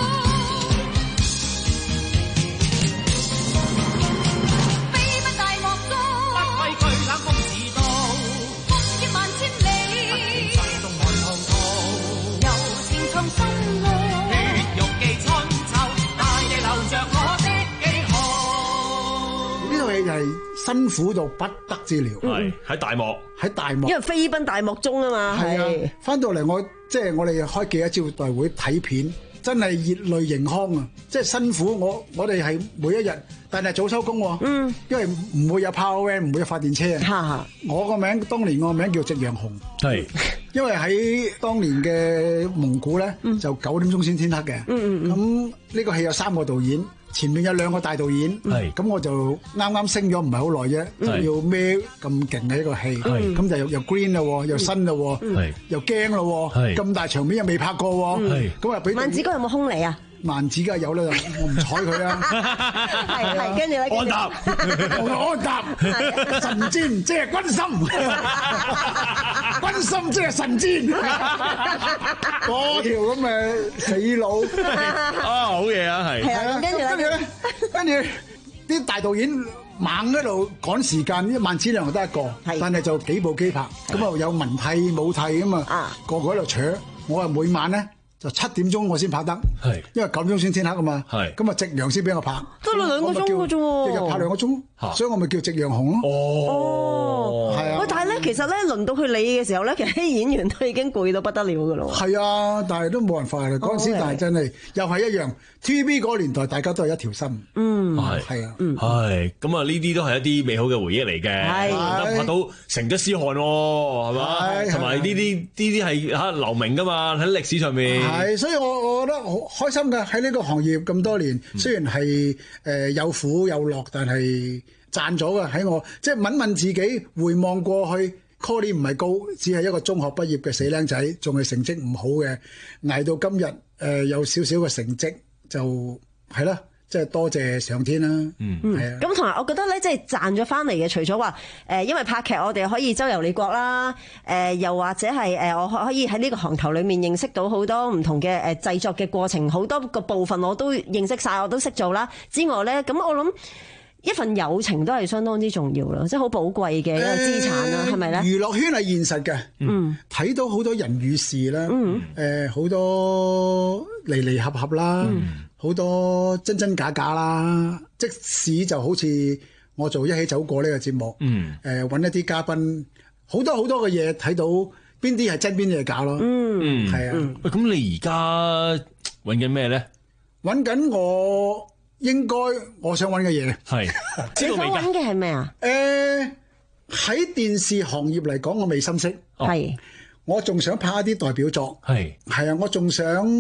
係辛苦到不得之了， 係喺大幕， 喺大幕， 因為飛奔大幕中啊嘛， 係啊，翻到嚟我即係我哋開記者招待會睇片，真係熱淚盈眶啊！即係辛苦我我哋係每一日，但係早收工喎，嗯，因為唔會有 power van，唔會有發電車啊。我個名當年我個名叫夕陽紅，係，因為喺當年嘅蒙古咧，就九點鐘先天黑嘅，嗯嗯，咁呢個戲有三個導演。前面有兩個大導演，咁我就啱啱升咗唔係好耐啫，要孭咁勁嘅一個戲，咁就又又 green 咯，又新咯，又驚咯，咁大場面又未拍過，咁啊俾萬梓哥有冇兇你啊？ 萬梓梗係有啦，我唔睬佢啦， 係係跟住咧， 安踏，我安踏，神箭即係軍心，軍心即係神箭，嗰條咁嘅死佬啊，好嘢啊，係， 係啊，跟住跟住咧，跟住啲大導演猛喺度趕時間，萬梓良得一個，但係就幾部機拍，咁啊有文替武替咁啊，個個喺度搶，我啊每晚咧。就七點鐘我先拍得，係因為九點鐘先天黑噶嘛，係咁啊夕陽先俾我拍， 得啦兩個鐘嘅啫喎， 日日拍兩個鐘，所以我咪叫夕陽紅咯。 哦，係啊。喂，但係咧，其實咧輪到佢你嘅時候咧，其實啲演員都已經攰到不得了噶咯。係啊，但係都冇辦法啦。嗰陣時，但係真係又係一樣 T V B 嗰個年代，大家都係一條心。嗯，係係啊，嗯， 係咁啊，呢啲都係一啲美好嘅回憶嚟嘅。係拍到成吉思汗喎，係嘛？同埋呢啲呢啲係嚇留名噶嘛，喺歷史上面。 係，所以我我覺得好開心㗎。喺呢個行業咁多年，雖然係誒、呃、有苦有樂，但係賺咗㗎。喺我即係問問自己，回望過去 call 唔係高，只係一個中學畢業嘅死僆仔，仲係成績唔好嘅，捱到今日誒、呃、有少少嘅成績，就係啦。即係多謝上天啦，嗯，係啊。 咁同埋我覺得咧，即係賺咗翻嚟嘅，除咗話誒，因為拍劇我哋可以周遊列國啦，誒、呃，又或者係誒、呃，我可以喺呢個行頭裏面認識到好多唔同嘅誒製作嘅過程，好多個部分我都認識晒，我都識做啦。之外咧，咁我諗一份友情都係相當之重要啦，即係好寶貴嘅一個資產啦，係咪咧？ 娛樂圈係現實嘅，嗯，睇到好多人與事啦，嗯，誒，好多離離合合啦。嗯好多真真假假啦，即使就好似我做一起走過呢個節目，嗯，誒揾、呃、一啲嘉賓，好多好多嘅嘢睇到邊啲係真邊啲係假咯，嗯，係啊。 喂、嗯，咁你而家揾緊咩咧？ 揾緊我應該我想揾嘅嘢，係知道未？你想揾嘅係咩啊？ 誒、呃，喺電視行業嚟講，我未心息，係、哦，我仲想拍一啲代表作，係，係啊，我仲想。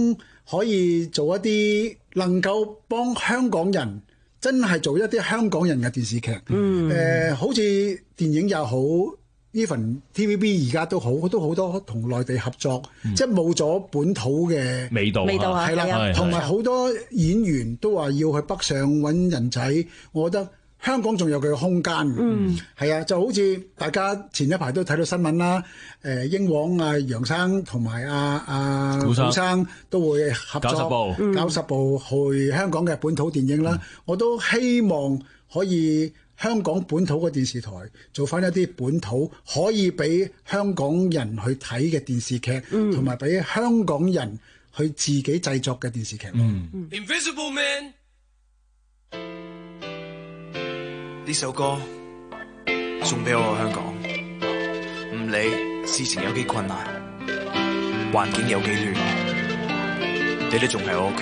可以做一啲能夠幫香港人真係做一啲香港人嘅電視劇。嗯，誒、呃，好似電影又好。even T V B 而家都好，都好多同內地合作，嗯、即係冇咗本土嘅味道，味道係啦，同埋好多演員都話要去北上揾人仔，我覺得香港仲有佢嘅空間。嗯，係啊，就好似大家前一排都睇到新聞啦，誒、呃、英皇啊楊生同埋阿阿古生都會合作搞十部，嗯、搞十部去香港嘅本土電影啦。嗯、我都希望可以。香港本土嘅電視台做翻一啲本土可以俾香港人去睇嘅電視劇，同埋俾香港人去自己製作嘅電視劇。嗯嗯、Invisible Man 呢首歌送俾我香港，唔理事情有幾困難，環境有幾亂，你都仲係我屋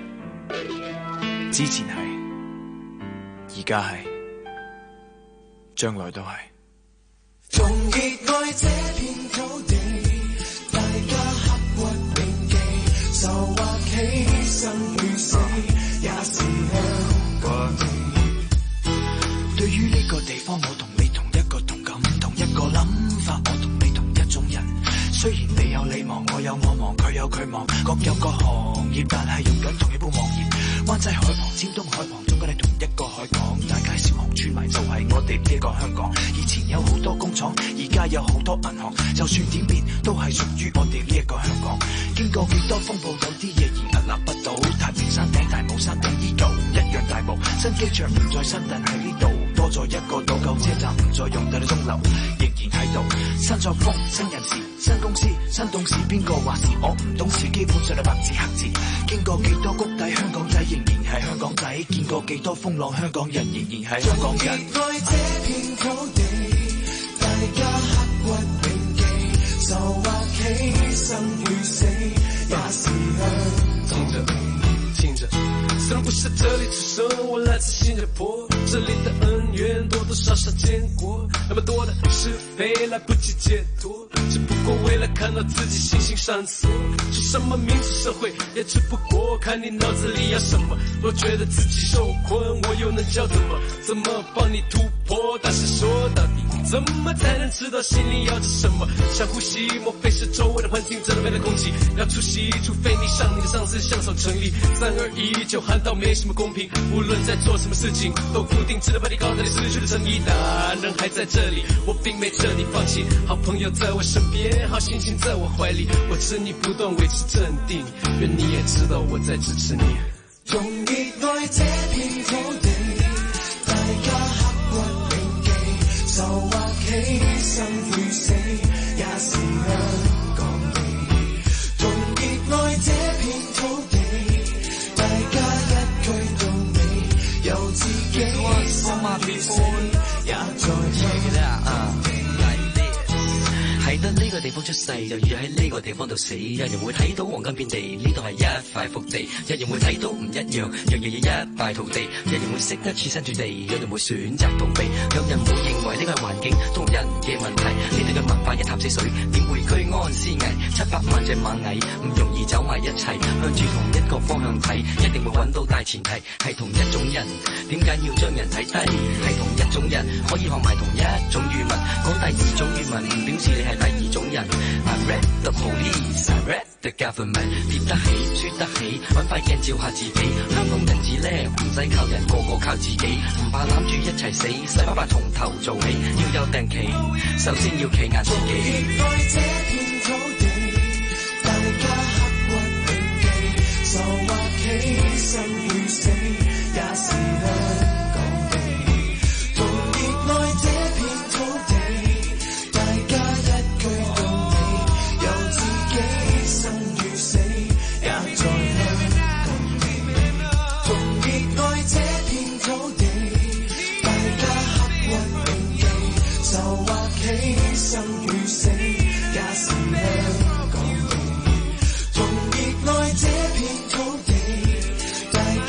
企。之前係，而家係。將來都係。仲熱愛這片土地，大家刻骨銘記，受或犧牲與死，也是香港地。對於呢個地方，我同你同一個同感，同一個諗法，我同你同一種人。雖然你有你忙，我有我忙，佢有佢忙，各有各行業，但係用緊同一部網頁。灣仔海旁、尖東海旁，中間係同一個海港，大街小巷串埋就係我哋呢一個香港。以前有好多工廠，而家有好多銀行，就算點變都係屬於我哋呢一個香港。經過幾多風暴，有啲嘢而屹立不倒。太平山頂、大帽山頂依舊一樣大霧，新機場唔再新，但喺呢度多咗一個島。舊車站唔再用，但係鐘樓仍然喺度。新作風、新人事、新公司、新董事，邊個話事我唔懂事，基本上係白紙黑字。經過幾多谷底，香港仔仍然係香港仔，見過幾多風浪，香港人仍然係香港人。熱愛這片土地，大家刻骨銘記，受或犧牲與死，也是香港地。聽着，雖然不是這裡出生，我來自新加坡，這裡的恩怨多多少少見過，那麼多的是非來不及解脫，只不過為了看到自己形形上鎖，說什麼民主社會也只不過看你腦子裡要什麼，若覺得自己受困，我又能教怎麼怎麼幫你突破，但是說到底怎麼才能知道心裡要吃什麼，想呼吸莫非是周圍的環境這裡面的空氣要出息，除非你向你的上司相守成立，三二一就喊到沒什麼公平，無論在做什麼事情都固定只能把你搞到你失去了誠意，但人還在這裡，我並沒徹底放棄，好朋友在我身邊，好心情在我懷裡，我知你不斷維持鎮定，願你也知道我在支持你。用熱愛這片土地，大家刻骨銘記，受或犧牲與死，也是香港地。用熱愛這片土地，大家一句到尾，由自己心裏死，也在香港地。喺得呢個地方出世，就要喺呢個地方度死。有人會睇到黃金遍地，呢度係一塊福地；有人會睇到唔一樣，樣樣嘢一敗塗地。有人會識得設身處地，有人會選擇逃避。有人會認為呢個係環境同人嘅問題。呢度嘅文化一潭死水，點會居安思危？七百萬隻螞蟻唔容易走埋一齊，向住同一個方向睇，一定會揾到大前提係同一種人。點解要將人睇低？係同一種人可以學埋同一種語文，講第二種語文唔表示你係第二種人。I read the police, I read the government， 跌得起，輸得起，揾塊鏡照下自己。香港人至叻，唔使靠人，個個靠自己，唔怕攬住一齊死，洗白白從頭做起，要有定期，首先要企硬自己。熱愛這片土地，大家刻骨銘記，受或犧牲與死，也是香港地。同熱愛這片土地，大家一句到尾，由自己生與死，也在香港地。同熱愛這片土地，大家刻骨銘記，受或犧牲與死，也是香港地。同熱愛這片土地，大家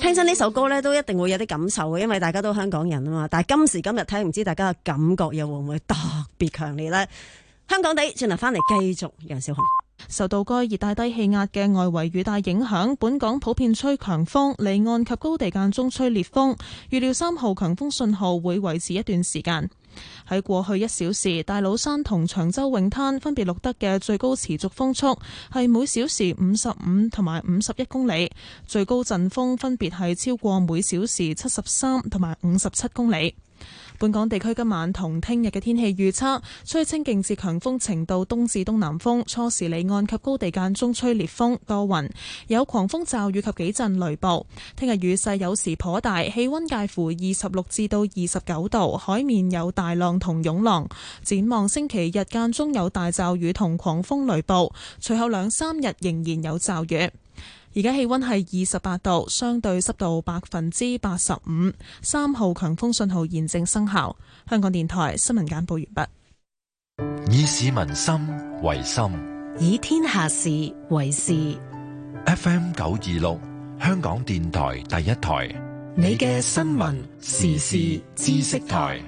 聽親呢首歌咧，都一定會有啲感受嘅，因為大家都香港人啊嘛。但係今時今日睇，唔知大家嘅感覺又會唔會特別強烈咧？香港地轉頭翻嚟繼續楊小紅。 受到該熱帶低氣壓嘅外圍雨帶影響，本港普遍吹強風，離岸及高地間中吹烈風。預料三號強風信號會維持一段時間。喺過去一小時，大老山同長洲泳灘分別錄得嘅最高持續風速係每小時五十五同埋五十一公里，最高陣風分別係超過每小時七十三同埋五十七公里。本港地區今晚同聽日嘅天氣預測，吹清勁至強風程度東至東南風，初時離岸及高地間中吹烈風，多雲，有狂風驟雨及幾陣雷暴。聽日雨勢有時頗大，氣溫介乎二十六至到二十九度，海面有大浪同湧浪。展望星期日間中有大驟雨同狂風雷暴，隨後兩三日仍然有驟雨。而家氣溫係二十八度，相對濕度百分之八十五，三號強風信號現正生效。香港電台新聞簡報完畢。以市民心為心， 以天下事為事。 F M 九二六，香港電台第一台， 你嘅新聞時事知識台。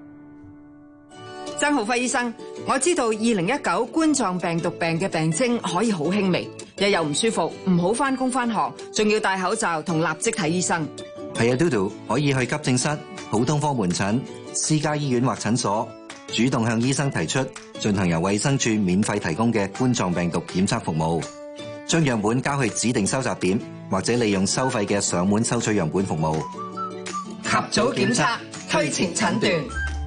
曾浩輝醫生，我知道二零一九冠狀病毒病嘅病徵可以好輕微，日又唔舒服，唔好返工返學，仲要戴口罩同立即睇醫生。 係啊，嘟嘟可以去急症室、普通科門診、私家醫院或診所，主動向醫生提出進行由衛生署免費提供嘅冠狀病毒檢測服務，將樣本交去指定收集點，或者利用收費嘅上門收取樣本服務。 及早檢測，推前診斷。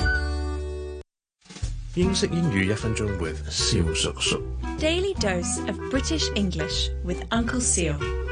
英式英語一分鐘 with 蕭叔叔。 Daily dose of British English with Uncle Seal.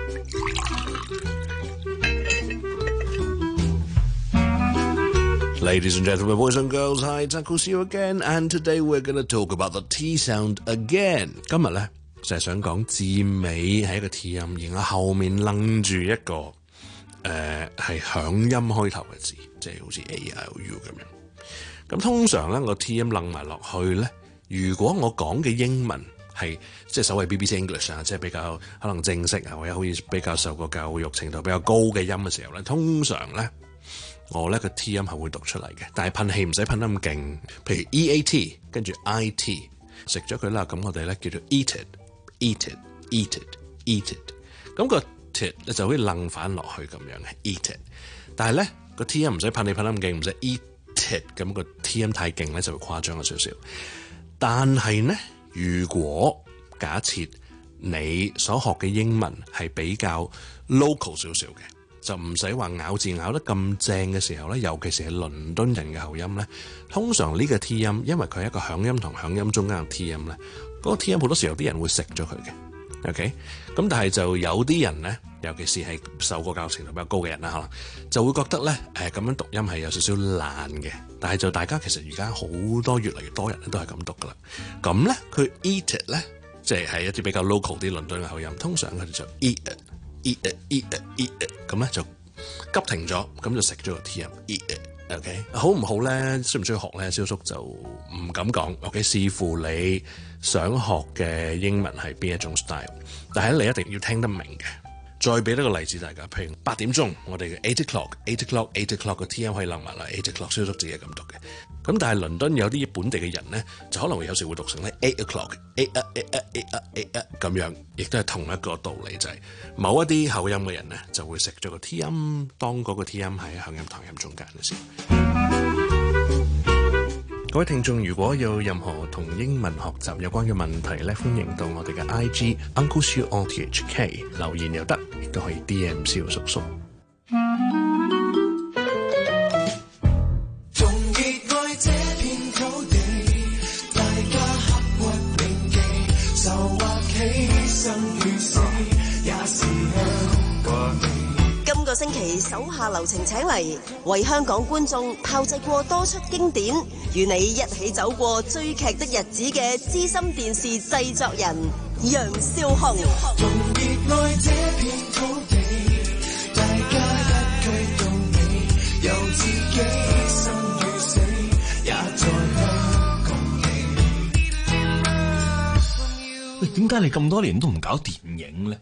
Ladies and gentlemen, boys and girls, hi, it's Uncle Seal again, and today we're going to talk about the T sound again. 今日咧就係想講字尾係一個 T 音，然後後面楞住一個誒係響音開頭嘅字，即係好似 A I O U 咁樣。咁通常咧，個 T 音楞埋落去咧，如果我講嘅英文係即係所謂 B B C English 啊，即係比較可能正式啊，或者好似比較受過教育程度比較高嘅音嘅時候咧，通常咧我咧個 T 音係會讀出嚟嘅，但係噴氣唔使噴得咁勁，譬如 E A T 跟住 I T 食咗佢啦，咁我哋咧叫做 eat it，eat it，eat it，eat it，咁個 t 咧就可以楞反落去咁樣嘅 eat it，但係咧個 T 音唔使噴氣噴得咁勁，唔使 eat。咁個 T 音太勁咧就會誇張咗少少，但係呢，如果假設你所學嘅英文係比較 local 少少嘅，就唔使話咬字咬得咁正嘅時候咧，尤其是係倫敦人嘅口音咧，通常呢個 T 音，因為佢係一個響音同響音中間嘅 T 音咧，嗰個 T 音好多時候啲人會食咗佢嘅 ，OK， 咁但係就有啲人咧。尤其是係受過教育程度比較高嘅人啦，可能就會覺得咧，誒咁樣讀音係有少少爛嘅。但係就大家其實而家好多越嚟越多人都係咁讀噶啦。咁咧佢 eat it 咧，即係係一啲比較 local 啲倫敦嘅口音，通常佢哋就 eat it，eat it，eat it，eat it，咁咧就急停咗，咁就食咗個 T 音 eat it。OK， 好唔好咧？需唔需要學咧？蕭叔就唔敢講。OK， 視乎你想學嘅英文係邊一種 style， 但係你一定要聽得明嘅。再俾多個例子大家，譬如八點鐘，我哋嘅 eight o'clock，eight o'clock，eight o'clock 個 T 音可以楞埋啦 ，eight o'clock 蕭叔自己咁讀嘅。咁但係倫敦有啲本地嘅人咧，就可能會有時會讀成咧 eight o'clock，eight a eight a eight a eight a 咁樣，亦都係同一個道理，就係、是、某一啲口音嘅人咧，就會食咗個 T 音，當嗰個 T 音喺響音同音中間嘅時候。各位聽眾，如果有任何同英文學習有關嘅問題咧，歡迎到我哋嘅 I G Uncle Siu O T H K 留言又得，亦都可以 D M 蕭叔叔。 仲熱愛這片土地，大家刻骨銘記，就話犧牲與死，也是香港味。 今個星期手下留情請嚟，為香港觀眾炮製過多出經典，與你一起走過追劇的日子嘅資深電視製作人楊少雄。 仲熱愛這片土地，大家一句到尾，由自己生與死，也在香港地。 喂，點解你咁多年都唔搞電影咧？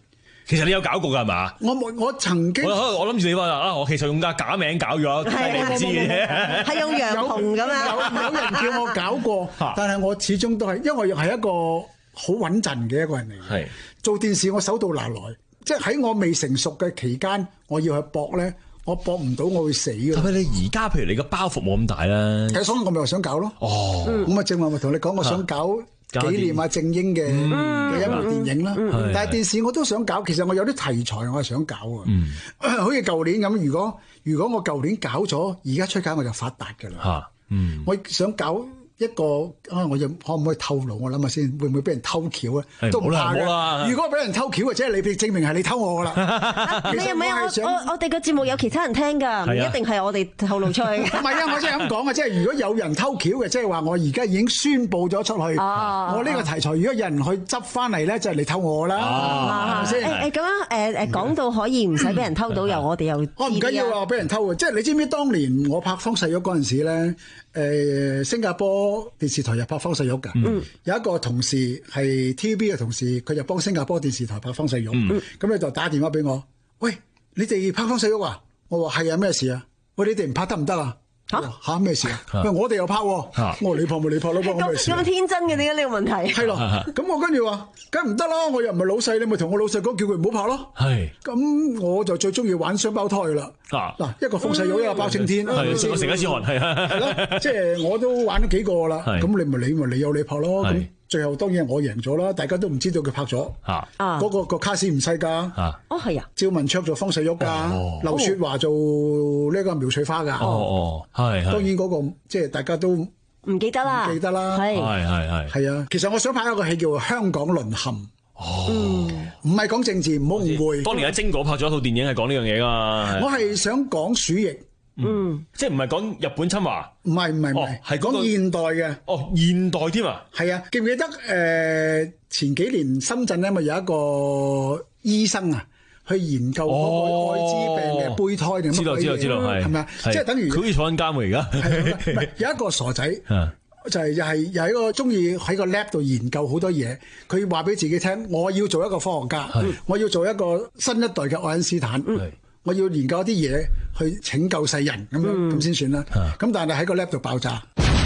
其實你有搞過㗎係嘛？ 我冇，我曾經我我諗住你話啊，我其實用架假名搞咗，你唔知嘅啫。 係用楊紅咁樣。 有有人叫我搞過，但係我始終都係，因為我又係一個好穩陣嘅一個人嚟嘅。 係做電視我手到拿來，即係喺我未成熟嘅期間，我要去搏咧，我搏唔到我會死嘅。 係咪你而家譬如你個包袱冇咁大啦？ 係，所以我咪話想搞咯。 哦， 咁啊正話咪同你講，我想搞紀念啊正英嘅嘅一部電影啦。但係電視我都想搞，其實我有啲題材我係想搞嘅。嗯，好似舊年咁，如果如果我舊年搞咗，而家出街我就發達㗎啦。嚇，嗯，我想搞一個啊，我就可唔可以透露？我諗下先，會唔會俾人偷橋啊？都唔怕嘅。如果俾人偷橋嘅，即係你證明係你偷我㗎啦。 你係咪我我我哋個節目有其他人聽㗎，唔一定係我哋透露出去。唔係啊，我即係咁講啊，即係如果有人偷橋嘅，即係話我而家已經宣佈咗出去。我呢個題材，如果有人去執翻嚟咧，就係你偷我啦。係咪先？ 誒誒咁樣誒誒講到可以唔使俾人偷到，又我哋又我唔緊要啊，俾人偷啊！即係你知唔知當年我拍方世玉嗰陣時咧？誒新加坡電視台又拍方世玉㗎，嗯、有一個同事係 T V B 嘅同事，佢就幫新加坡電視台拍方世玉，咁你、嗯、就打電話俾我，喂，你哋拍方世玉啊？我話係啊，咩事啊？喂，你哋唔拍得唔得啊？嚇嚇咩事啊？喂，我哋又拍喎，我話你拍咪你拍咯，關我咩事？ 咁天真嘅點解呢個問題？ 係咯，咁我跟住話，梗唔得啦，我又唔係老細，你咪同我老細講，叫佢唔好拍咯。係，咁我就最中意玩雙胞胎啦。嗱，一個方世玉，一個包青天， 係我成一次汗，係啊， 係咯，即係我都玩咗幾個啦。咁你咪你咪你有你拍咯。咁最後當然我贏咗啦，大家都唔知道佢拍咗。啊，嗰個個卡士唔細㗎。啊， 哦係啊， 趙文卓做方世玉㗎，劉雪華做呢個苗翠花㗎。哦哦，係。當然嗰個即係大家都唔記得啦， 唔記得啦。係係係係啊，其實我想拍一個戲叫《香港淪陷》。哦，唔係講政治，唔好誤會。 當年阿晶哥拍咗一套電影係講呢樣嘢㗎。 我係想講鼠疫。 嗯，即係唔係講日本侵華？ 唔係唔係唔係，係講現代嘅。 哦，現代添啊！ 係啊，記唔記得誒前幾年深圳咧咪有一個醫生啊，去研究嗰個愛滋病嘅胚胎定乜鬼嘢？知道知道知道，係係咪啊？即係等於佢好似坐緊監喎而家。 唔係有一個傻仔，就係又係又係一個中意喺個 lab 度研究好多嘢。佢話俾自己聽，我要做一個科學家，我要做一個新一代嘅愛因斯坦。我要研究一啲嘢去拯救世人咁樣咁先算啦。咁但係喺個 lab 度爆炸。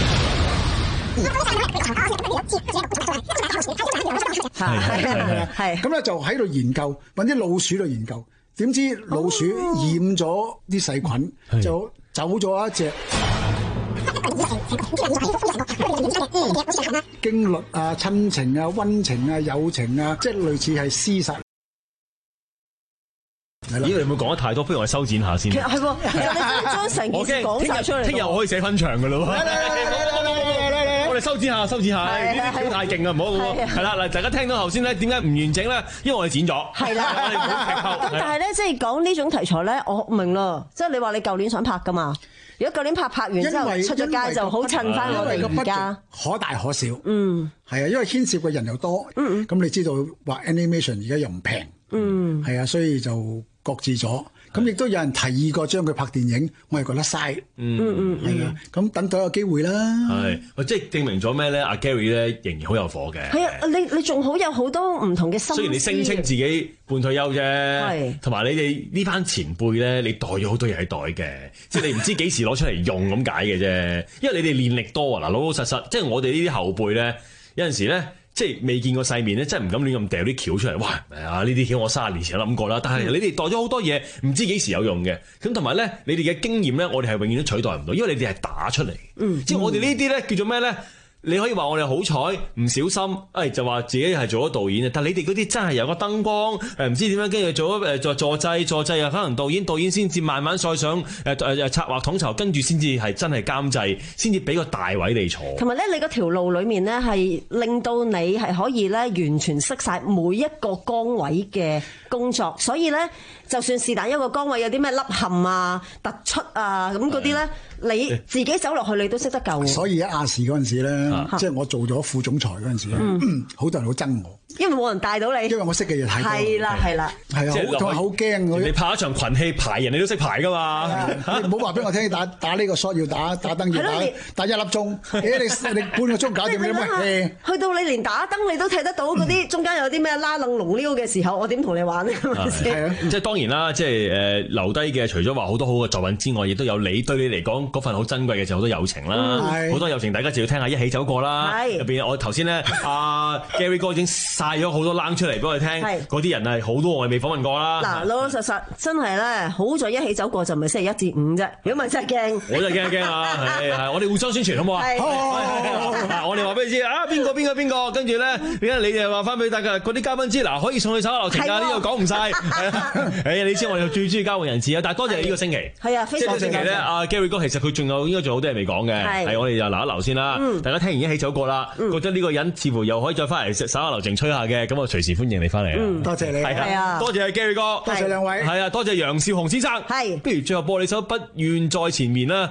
係係係。咁咧就喺度研究，揾啲老鼠度研究。點知老鼠染咗啲細菌，就走咗一隻經律啊、親情啊、溫情啊、友情啊，即係類似係廝殺。 咦，你有冇講得太多？不如我哋修剪下先。 其實係喎，其實你將成件事講晒出嚟。 聽日我可以寫分場噶咯喎。我哋修剪下，修剪下。呢啲表太勁啊，唔好好。係啦，嗱，大家聽到頭先咧，點解唔完整咧？因為我哋剪咗。係啦。我哋唔好劇透。 咁但係咧，即係講呢種題材咧，我明啦。即係你話你舊年想拍噶嘛？如果舊年拍拍完之後出咗街，就好襯翻我哋而家。 可大可小。嗯。係啊，因為牽涉嘅人又多。嗯嗯。咁你知道畫 animation 而家又唔平。嗯。係啊，所以就擱置咗。咁亦都有人提議過將佢拍電影，我係覺得嘥。嗯嗯嗯，係啊，咁等到有機會啦。 係，即係證明咗咩咧？阿 Gary 咧仍然好有火嘅。 係啊，你你仲好有好多唔同嘅心思。 雖然你聲稱自己半退休啫，係，同埋你哋呢班前輩咧，你袋咗好多嘢喺袋嘅，即係你唔知幾時攞出嚟用咁解嘅啫。因為你哋練力多啊，嗱，老老實實，即係我哋呢啲後輩咧，有陣時咧。即係未見過世面咧，真係唔敢亂咁掉啲橋出嚟。哇！啊，呢啲橋我卅年前諗過啦，但係你哋袋咗好多嘢，唔知幾時有用嘅。咁同埋咧，你哋嘅經驗咧，我哋係永遠都取代唔到，因為你哋係打出嚟。嗯，即係我哋呢啲咧叫做咩咧？你可以話我哋好彩唔小心，誒就話自己係做咗導演啊！但係你哋嗰啲真係有個燈光，誒唔知點樣跟住做咗誒助助製助製啊，可能導演導演先至慢慢再想誒誒策劃統籌，跟住先至係真係監製，先至俾個大位你坐。 同埋咧，你嗰條路裡面咧係令到你係可以咧完全識晒每一個崗位嘅工作，所以咧就算是但一個崗位有啲咩凹陷啊、突出啊咁嗰啲咧，你自己走落去你都識得救。 所以喺亞視嗰陣時咧。即係我做咗副總裁嗰陣時咧，好多人好憎我。 因為冇人帶到你， 因為我識嘅嘢太多。 係啦係啦， 係啊，同埋好驚。 你拍一場群戲排人，你都識排噶嘛？ 你唔好話俾我聽，打打呢個 shot 要打打燈要打打一粒鐘，誒你你半個鐘搞掂你咩？ 去到你連打燈你都睇得到嗰啲中間有啲咩拉楞龍撩嘅時候，我點同你玩呢？係咪先？ 即係當然啦，即係誒留低嘅，除咗話好多好嘅作品之外，亦都有你對你嚟講嗰份好珍貴嘅就好多友情啦，好多友情大家就要聽下一起走過啦。入邊我頭先咧，阿 Gary 哥已經晒咗好多冷出嚟俾我哋聽，嗰啲人係好多我哋未訪問過啦。 嗱，老老實實真係咧，好在一起走過就唔係星期一至五啫，如果唔係真係驚。 我真係驚一驚啊！係係，我哋互相宣傳好唔好啊？好，我哋話俾你知啊，邊個邊個邊個，跟住咧，點解你哋話翻俾大家嗰啲嘉賓知？嗱，可以上去手下留情㗎，呢度講唔晒。誒，你知我哋最中意交換人次啊！但係多謝呢個星期， 係啊，非常即係呢個星期咧，阿 Gary 哥其實佢仲有應該仲有好多嘢未講嘅，係我哋就留一留先啦。大家聽完一起走過啦，覺得呢個人似乎又可以再翻嚟手下留情吹下嘅，咁我隨時歡迎你翻嚟啊！ 多謝你， 係啊， 多謝 Gary 哥，多謝兩位， 係啊，多謝楊少雄先生， 係， 不如最後播你首不願在前面啦，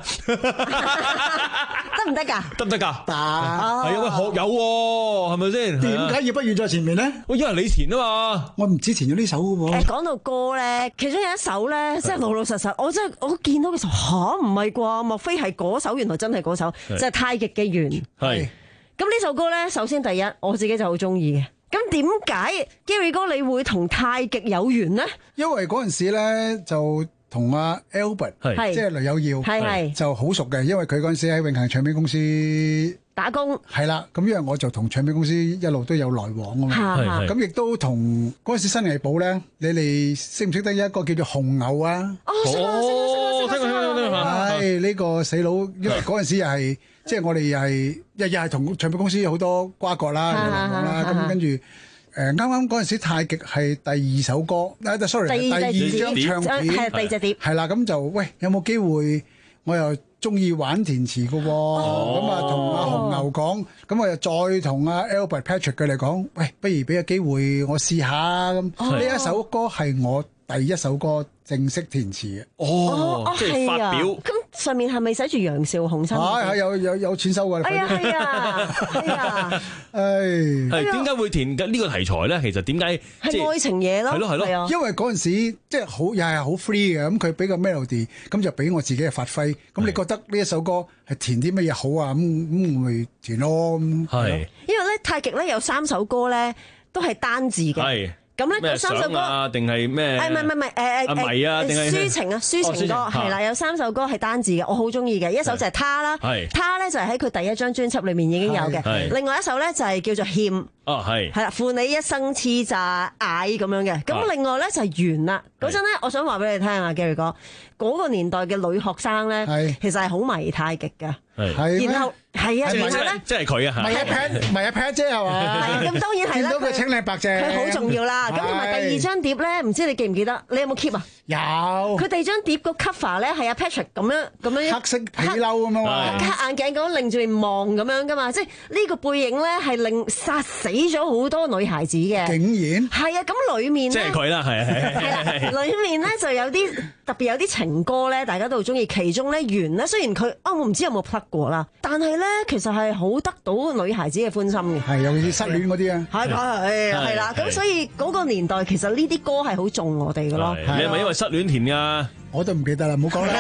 得唔得㗎？ 得唔得㗎？ 得，係啊，喂，學友喎，係咪先？ 點解要不願在前面咧？ 我因為你填啊嘛， 我唔知填咗呢首嘅喎。 誒，講到歌咧，其中有一首咧，即係老老實實，我真係我見到嘅時候吓，唔係啩？莫非係嗰首？原來真係嗰首，就係太極嘅緣。 係。 咁呢首歌咧，首先第一，我自己就好中意嘅。咁點解 Gary 哥你會同太極有緣呢？ 因為嗰陣時咧就同阿 Albert，即係雷有耀，就好熟嘅。因為佢嗰陣時喺永恆唱片公司打工。 係啦，咁因為我就同唱片公司一路都有來往啊嘛。咁亦都同嗰陣時新藝寶咧，你哋識唔識得一個叫做紅牛啊？ 哦，識啊，識啊，識啊，識啊，識啊！係呢個死佬，因為嗰陣時又係。即係我哋又係日日係同唱片公司有好多瓜葛啦，啦咁跟住誒啱啱嗰陣時太極係第二首歌，啊 sorry 第二張唱片係第二隻碟， 係啦，咁就喂有冇機會我又中意玩填詞嘅喎，咁啊同阿紅牛講，咁我又再同阿 Albert Patrick 佢哋講，喂不如俾個機會我試下咁，呢一首歌係我第一首歌正式填詞嘅。 哦，即係發表。 咁上面係咪寫住楊少雄親？ 係係有有有錢收㗎。 係啊係啊係啊！ 誒係點解會填呢個題材咧？其實點解係愛情嘢咯？ 係咯係咯，因為嗰陣時即係好又係好 free 嘅，咁佢俾個 melody，咁就俾我自己嘅發揮。咁你覺得呢一首歌係填啲乜嘢好啊？咁咁咪填咯。係。 因為咧太極咧有三首歌咧都係單字嘅。係。咁咧嗰三首歌定係咩？ 誒唔係唔係唔係誒誒迷啊定係抒情啊抒情歌係啦，有三首歌係單字嘅，我好中意嘅。一首就係他啦，他咧就係喺佢第一張專輯裏面已經有嘅。另外一首咧就係叫做欠， 哦係係啦，負你一生痴詐嗌咁樣嘅。咁另外咧就係緣啦。嗰陣咧，我想話俾你聽啊，Gary 哥，嗰個年代嘅女學生咧，其實係好迷太極㗎。係，然後係啊，然後咧， 即係佢啊， 唔係一 pat 唔係一 pat 啫係嘛？ 係咁當然係啦。 見到佢青靚白淨， 佢好重要啦。咁同埋第二張碟咧，唔知你記唔記得？你有冇 keep 啊？ 有。 佢第二張碟個 cover 咧係阿 Patrick 咁樣咁樣黑色皮褸咁啊嘛， 黑眼鏡咁樣擰住面望咁樣噶嘛，即係呢個背影咧係令殺死咗好多女孩子嘅。 竟然係啊，咁裡面即係佢啦，係係係啦，裡面咧就有啲特別有啲情歌咧，大家都好中意。其中咧緣咧，雖然佢啊，我唔知有冇 plug 過啦，但係咧其實係好得到女孩子嘅歡心嘅。 係尤其是失戀嗰啲啊， 係係係啦，咁所以嗰個年代其實呢啲歌係好中我哋嘅咯。 你係咪因為失戀填㗎？ 我都唔記得啦，唔好講啦，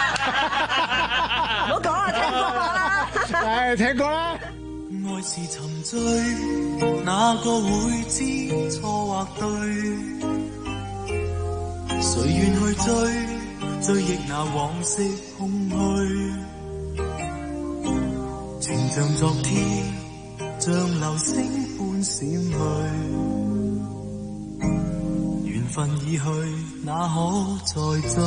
唔好講啦，聽歌啦， 係聽歌啦。 愛是沉醉，哪個會知錯或對？誰願去追，追憶那往昔空虛。情像昨天，像流星般閃去。緣分已去，哪可再追？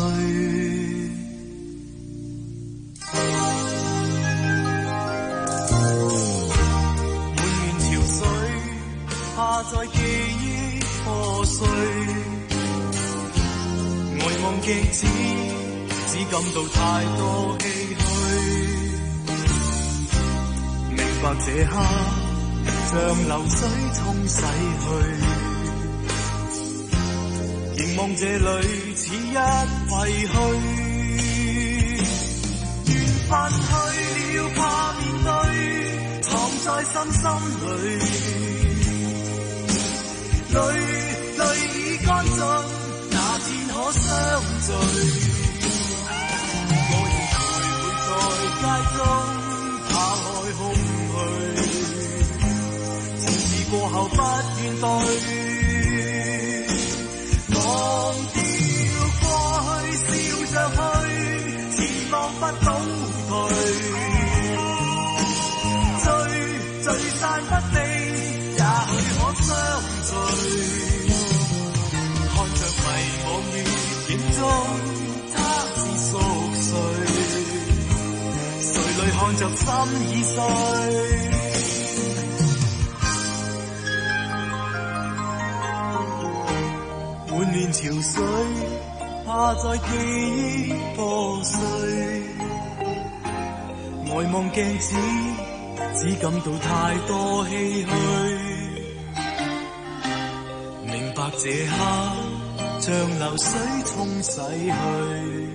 滿面潮水，怕在記憶破碎。愛夢極致，只感到太多唏噓。明白這刻像流水沖洗去。凝望這裏似一廢墟，緣分去了怕面對，藏在深深裏。 醉。我仍徘徊在街中，拋開空虛，情事過後不願對。忘掉過去，笑着去，前浪不倒退。聚聚散不離，也許可相聚。看着迷惘月影中，他自熟睡，誰淚看着心已碎。滿面潮水，怕在記憶破碎。呆望鏡子，只感到太多唏噓。明白這刻像流水沖洗去，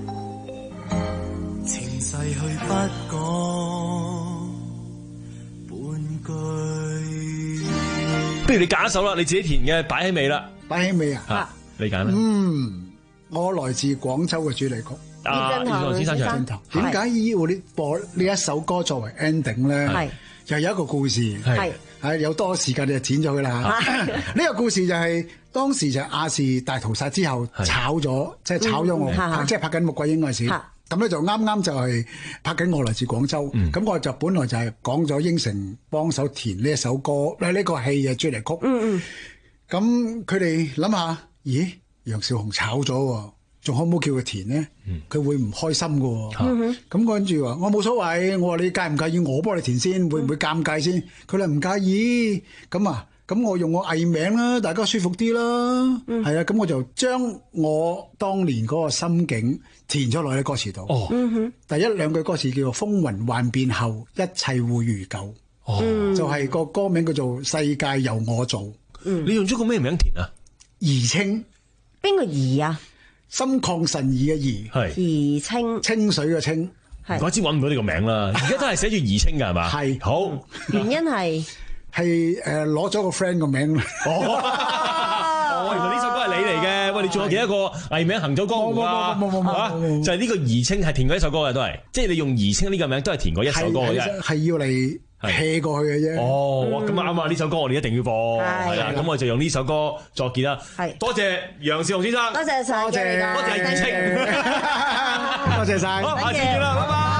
情逝去不講半句。 不如你揀一首啦，你自己填嘅，擺喺尾啦。 擺喺尾啊！ 啊，你揀啦。 嗯，我來自廣州嘅主題曲。 啊，葉振棠先生唱。 點解要呢播呢一首歌作為 ending 咧？係又有一個故事。係係有多時間你就剪咗佢啦。呢個故事就係當時就亞視大屠殺之後炒咗，即係炒咗我，即係拍緊《穆桂英》嗰陣時。咁咧就啱啱就係拍緊《我來自廣州》，咁我就本來就係講咗應承幫手填呢一首歌，呢呢個戲嘅主題曲。嗯嗯。咁佢哋諗下，咦？楊兆鴻炒咗，仲可唔可以叫佢填呢？佢、嗯、會唔開心噶？咁、嗯、跟住話我冇所謂，我話你介唔介意我幫你填先？會唔會尷尬先？佢哋唔介意。咁啊，咁我用我藝名啦，大家舒服啲啦。係、嗯、啊，咁我就將我當年嗰個心境填咗落喺歌詞度。哦，第一兩句歌詞叫做風雲幻變後，一切會如舊。哦，就係、是、個歌名叫做世界由我做。 嗯，你用咗個咩名填啊？ 怡清， 邊個怡啊？ 心曠神怡嘅怡， 係怡清， 清水嘅清。 唔怪之揾唔到呢個名啦，而家都係寫住怡清㗎係嘛？係好， 原因係係誒攞咗個 friend 個名啦。 哦，原來呢首歌係你嚟嘅。喂，你仲有幾多個藝名行走江湖啊？冇冇冇冇，就係呢個怡清係填過一首歌嘅都係，即係你用怡清呢個名都係填過一首歌嘅啫， 係要嚟。hea 過去嘅啫。 哦，咁啱啊！呢首歌我哋一定要播，係啦。咁我就用呢首歌作結啦。係，多謝楊兆鴻先生， 多謝晒，多謝多謝怡清， 多謝晒。 好，下次見啦，拜拜。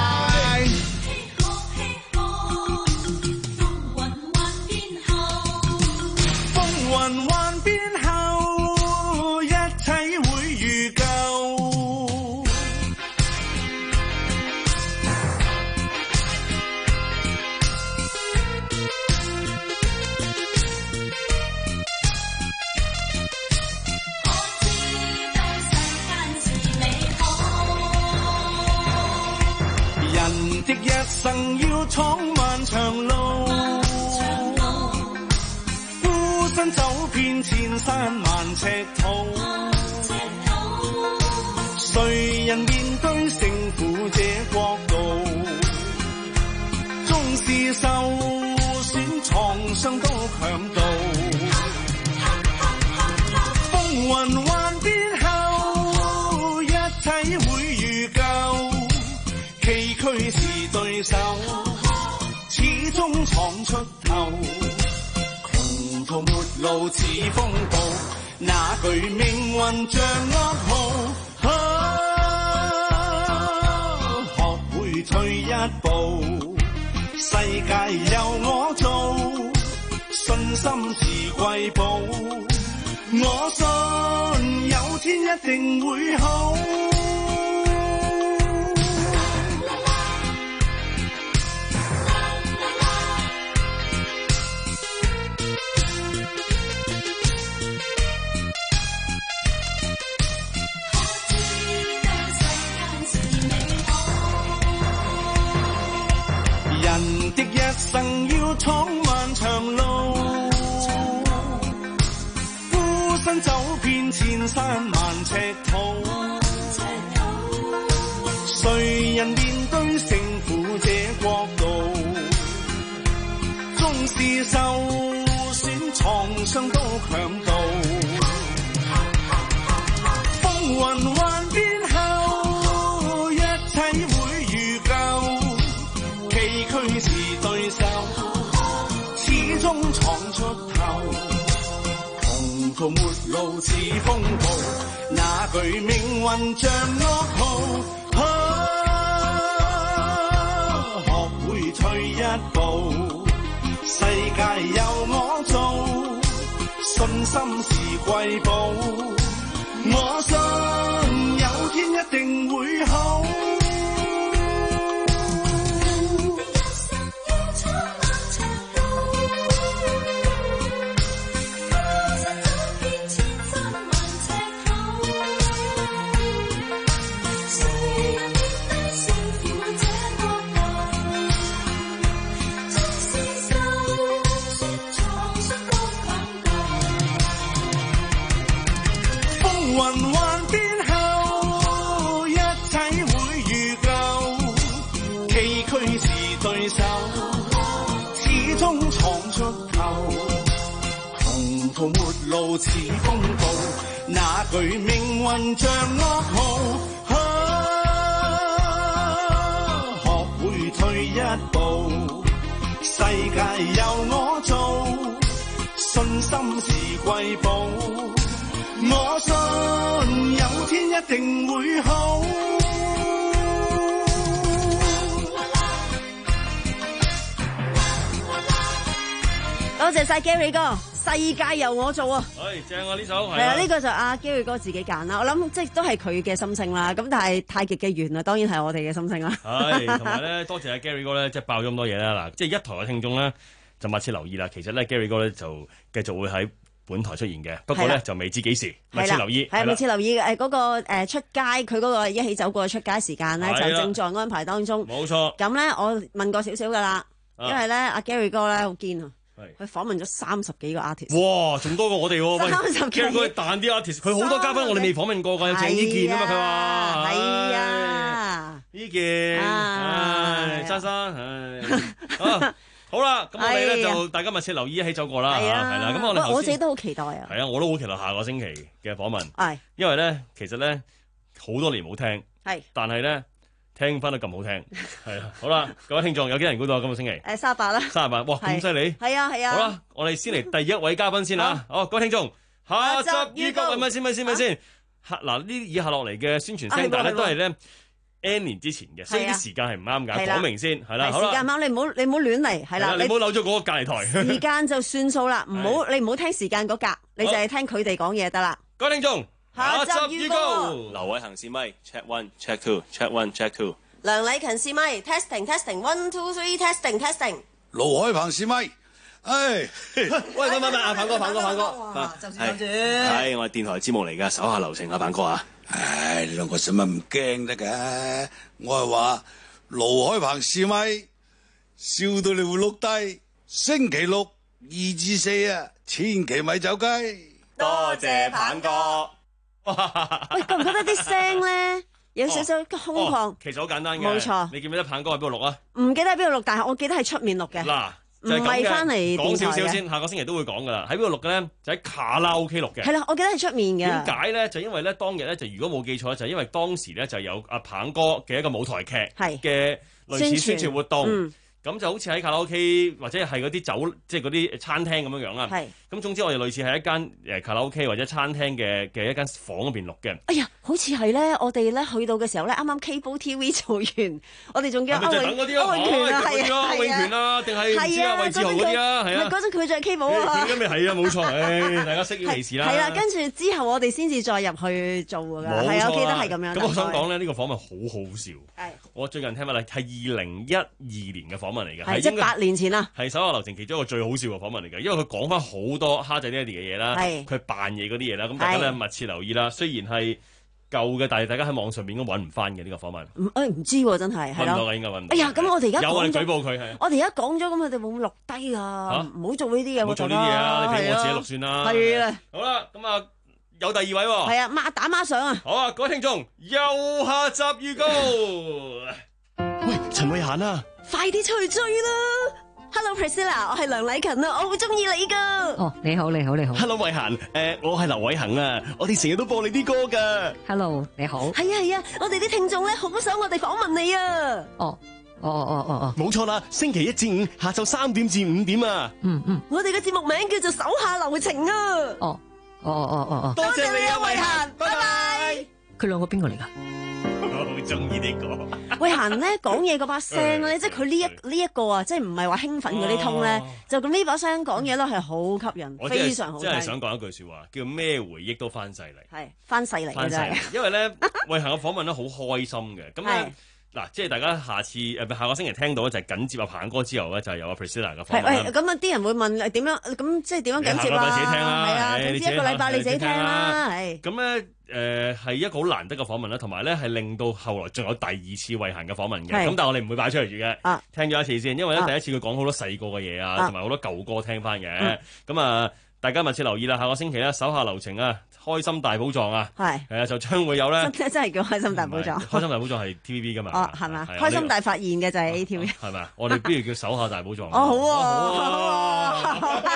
風雲幻變後，一切會如舊。人的一生要闖漫長路，孤身走遍千山萬尺土，誰人面對勝負這國度？縱是受損創傷都強渡，風雲幻變後，一切會如舊。崎嶇是對手，始終闖出頭。窮途末路似風暴，那句命運像噩耗。學會退一步，世界由我做，信心是貴寶。我信有天一定會好。人的一生要闖漫長路，孤身走遍千山萬尺土，誰人面對勝負這國度？縱是受損創傷都強渡，風雲途末路似風暴，那句命運像噩耗，啊，學會退一步，世界由我做，信心是貴寶，我信有天一定會好。雲幻變後，一切會如舊。崎嶇是對手，始終闖出頭。窮途末路似風暴，那句命運像噩耗。啊，學會退一步，世界由我做，信心是貴寶。我信有天一定會好。 多謝晒 Gary 哥，世界由我做啊！ 唉，正啊呢首係係啊，呢個就阿 Gary 哥自己揀啦。我諗即係都係佢嘅心聲啦。咁但係太極嘅緣啊，當然係我哋嘅心聲啦。 係，同埋咧，多謝阿 Gary 哥咧，即係爆咗咁多嘢啦。嗱，即係一台嘅聽眾咧，就密切留意啦。其實咧，Gary 哥咧就繼續會喺本台出現嘅，不過咧就未知幾時，密切留意。 係密切留意誒嗰個誒出街，佢嗰個一起走過嘅出街時間咧，就正在安排當中。 冇錯。 咁咧，我問過少少噶啦，因為咧阿 Gary 哥咧好堅啊，佢訪問咗三十幾個 artist。哇，仲多過我哋喎！ 三十幾。Gary 哥彈啲 artist，佢好多嘉賓我哋未訪問過㗎，有鄭伊健啊嘛，佢話。係啊。伊健，唉，珊珊，唉。好啦，咁我哋咧就大家密切留意一起走過啦，係啦。咁我哋我自己都好期待啊。 係啊，我都好期待下個星期嘅訪問。 係， 因為咧，其實咧好多年冇聽， 係， 但係咧聽翻得咁好聽，係啊。好啦，各位聽眾有幾人估到今個星期？ 誒，三十八啦。 三十八，哇，咁犀利！ 係啊，係啊。 好啦，我哋先嚟第一位嘉賓先啊。好，各位聽眾，下集預告，咪先咪先咪先。嗱，呢以下落嚟嘅宣傳聲帶咧，都係咧。N 年之前嘅，所以啲時間係唔啱㗎，講明先，係啦，好啦。 時間啱，你唔好你唔好亂嚟，係啦， 你唔好扭咗嗰個隔離台。 時間就算數啦，唔好你唔好聽時間嗰格，你就係聽佢哋講嘢得啦。 各位聽眾，下集預告。 劉偉恒試咪 check one check two check one check two。 梁禮勤試咪 testing testing one two three testing testing。 盧海鵬試咪，唉， 喂喂喂喂，阿鵬哥鵬哥鵬哥， 就住就住。係我係電台節目嚟㗎，手下留情啊，鵬哥啊。 唉，你兩個使乜唔驚得㗎？我係話盧海鵬試咪，笑到你會碌低。星期六二至四啊，千祈咪走雞。 多謝鵬哥。 喂，覺唔覺得啲聲咧有少少空曠？ 其實好簡單嘅， 冇錯。 你記唔記得鵬哥喺邊度錄啊？ 唔記得喺邊度錄，但係我記得係出面錄嘅。 嗱。 唔係翻嚟講少少先，下個星期都會講噶啦。喺邊度錄嘅咧？就喺卡拉 OK 錄嘅。 係啦，我記得係出面嘅。 點解咧？就因為咧當日咧，就如果冇記錯咧，就因為當時咧就有阿鵬哥嘅一個舞台劇嘅類似宣傳活動。咁就好似喺卡拉 OK 或者係嗰啲酒，即係嗰啲餐廳咁樣樣啦。係。咁總之我哋類似係一間誒卡拉 OK 或者餐廳嘅嘅一間房嗰邊錄嘅。 哎呀，好似係咧，我哋咧去到嘅時候咧，啱啱 Cable T V 做完，我哋仲叫歐永歐永權啊，係啊， 歐永權啊，定係唔知啊，魏志豪嗰啲啊，係啊。 嗰陣佢就係 Cable 啊。 咁咪係啊，冇錯，誒，大家識於微時啦。 係啦，跟住之後我哋先至再入去做㗎，係啊，我記得係咁樣。 咁我想講咧，呢個訪問好好笑。係。我最近聽翻嚟係二零一二年嘅訪問嚟嘅， 係即係八年前啦。 係手下留情其中一個最好笑嘅訪問嚟嘅，因為佢講翻好多蝦仔爹哋嘅嘢啦，佢扮嘢嗰啲嘢啦，咁大家咧密切留意啦。雖然係舊嘅，但係大家喺網上面應該揾唔翻嘅呢個訪問。 唔誒唔知喎，真係係咯。 揾唔到啦，應該揾唔到。 哎呀，咁我哋而家有人舉報佢係。 我哋而家講咗，咁佢哋會唔會錄低啊？唔好做呢啲嘢。 唔好做呢啲嘢啊！你俾我自己錄算啦。 係啦。 好啦，咁啊有第二位喎。 係啊，孖打孖上啊。 好啊，各位聽眾，又下集預告。 喂，陳慧嫻啊， 快啲出去追啦！ Hello Priscilla， 我係梁禮勤啊，我好中意你噶。 哦，你好，你好，你好。 Hello 慧嫻，誒、呃，我係劉偉恒啊，我哋成日都播你啲歌噶。 Hello，你好。 係啊係啊，我哋啲聽眾咧好想我哋訪問你啊。 哦，哦哦哦哦， 冇錯啦，星期一至五下晝三點至五點啊。 嗯嗯。 我哋嘅節目名叫做手下留情啊。 哦。 哦哦哦哦， 多謝你啊，慧嫻，拜拜。 佢兩個邊個嚟㗎？ 我好中意呢個。 慧嫻咧講嘢嗰把聲咧，即係佢呢一呢一個啊，即係唔係話興奮嗰啲通咧，就咁呢把聲講嘢咧係好吸引，非常好聽。 真係想講一句説話，叫咩回憶都翻晒嚟。 係翻晒嚟嘅真係。 因為咧，慧嫻嘅訪問咧好開心嘅，咁咧。嗱，即係大家下次誒下個星期聽到咧，就係緊接阿彭哥之後咧，就係有阿 Priscilla 嘅訪問啦。 係，咁啊啲人會問誒點樣？咁即係點樣緊接啊？ 你自己聽啦， 係啊，總之一個禮拜你自己聽啦，係。 咁咧誒係一個好難得嘅訪問啦，同埋咧係令到後來仲有第二次慧嫻嘅訪問嘅。咁但係我哋唔會擺出嚟住嘅，聽咗一次先，因為咧第一次佢講好多細個嘅嘢啊，同埋好多舊歌聽翻嘅。咁啊，大家密切留意啦，下個星期咧手下留情啊！開心大寶藏啊，係係啊，就將會有咧， 真真係叫開心大寶藏。 開心大寶藏係 T V B 噶嘛？ 哦，係嘛？開心大發現嘅就係 A T V。 係咪？我哋不如叫手下大寶藏。 哦，好啊，好啊！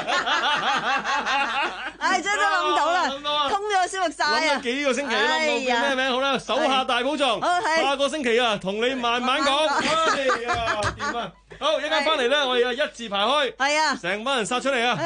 唉，真係諗到啦，通咗消息晒啊！ 諗咗幾個星期啦，冇叫咩名好啦？手下大寶藏。下個星期啊，同你慢慢講。哎呀，掂啊！好，一陣間翻嚟咧，我哋啊一字排開。 係啊， 成班人殺出嚟啊！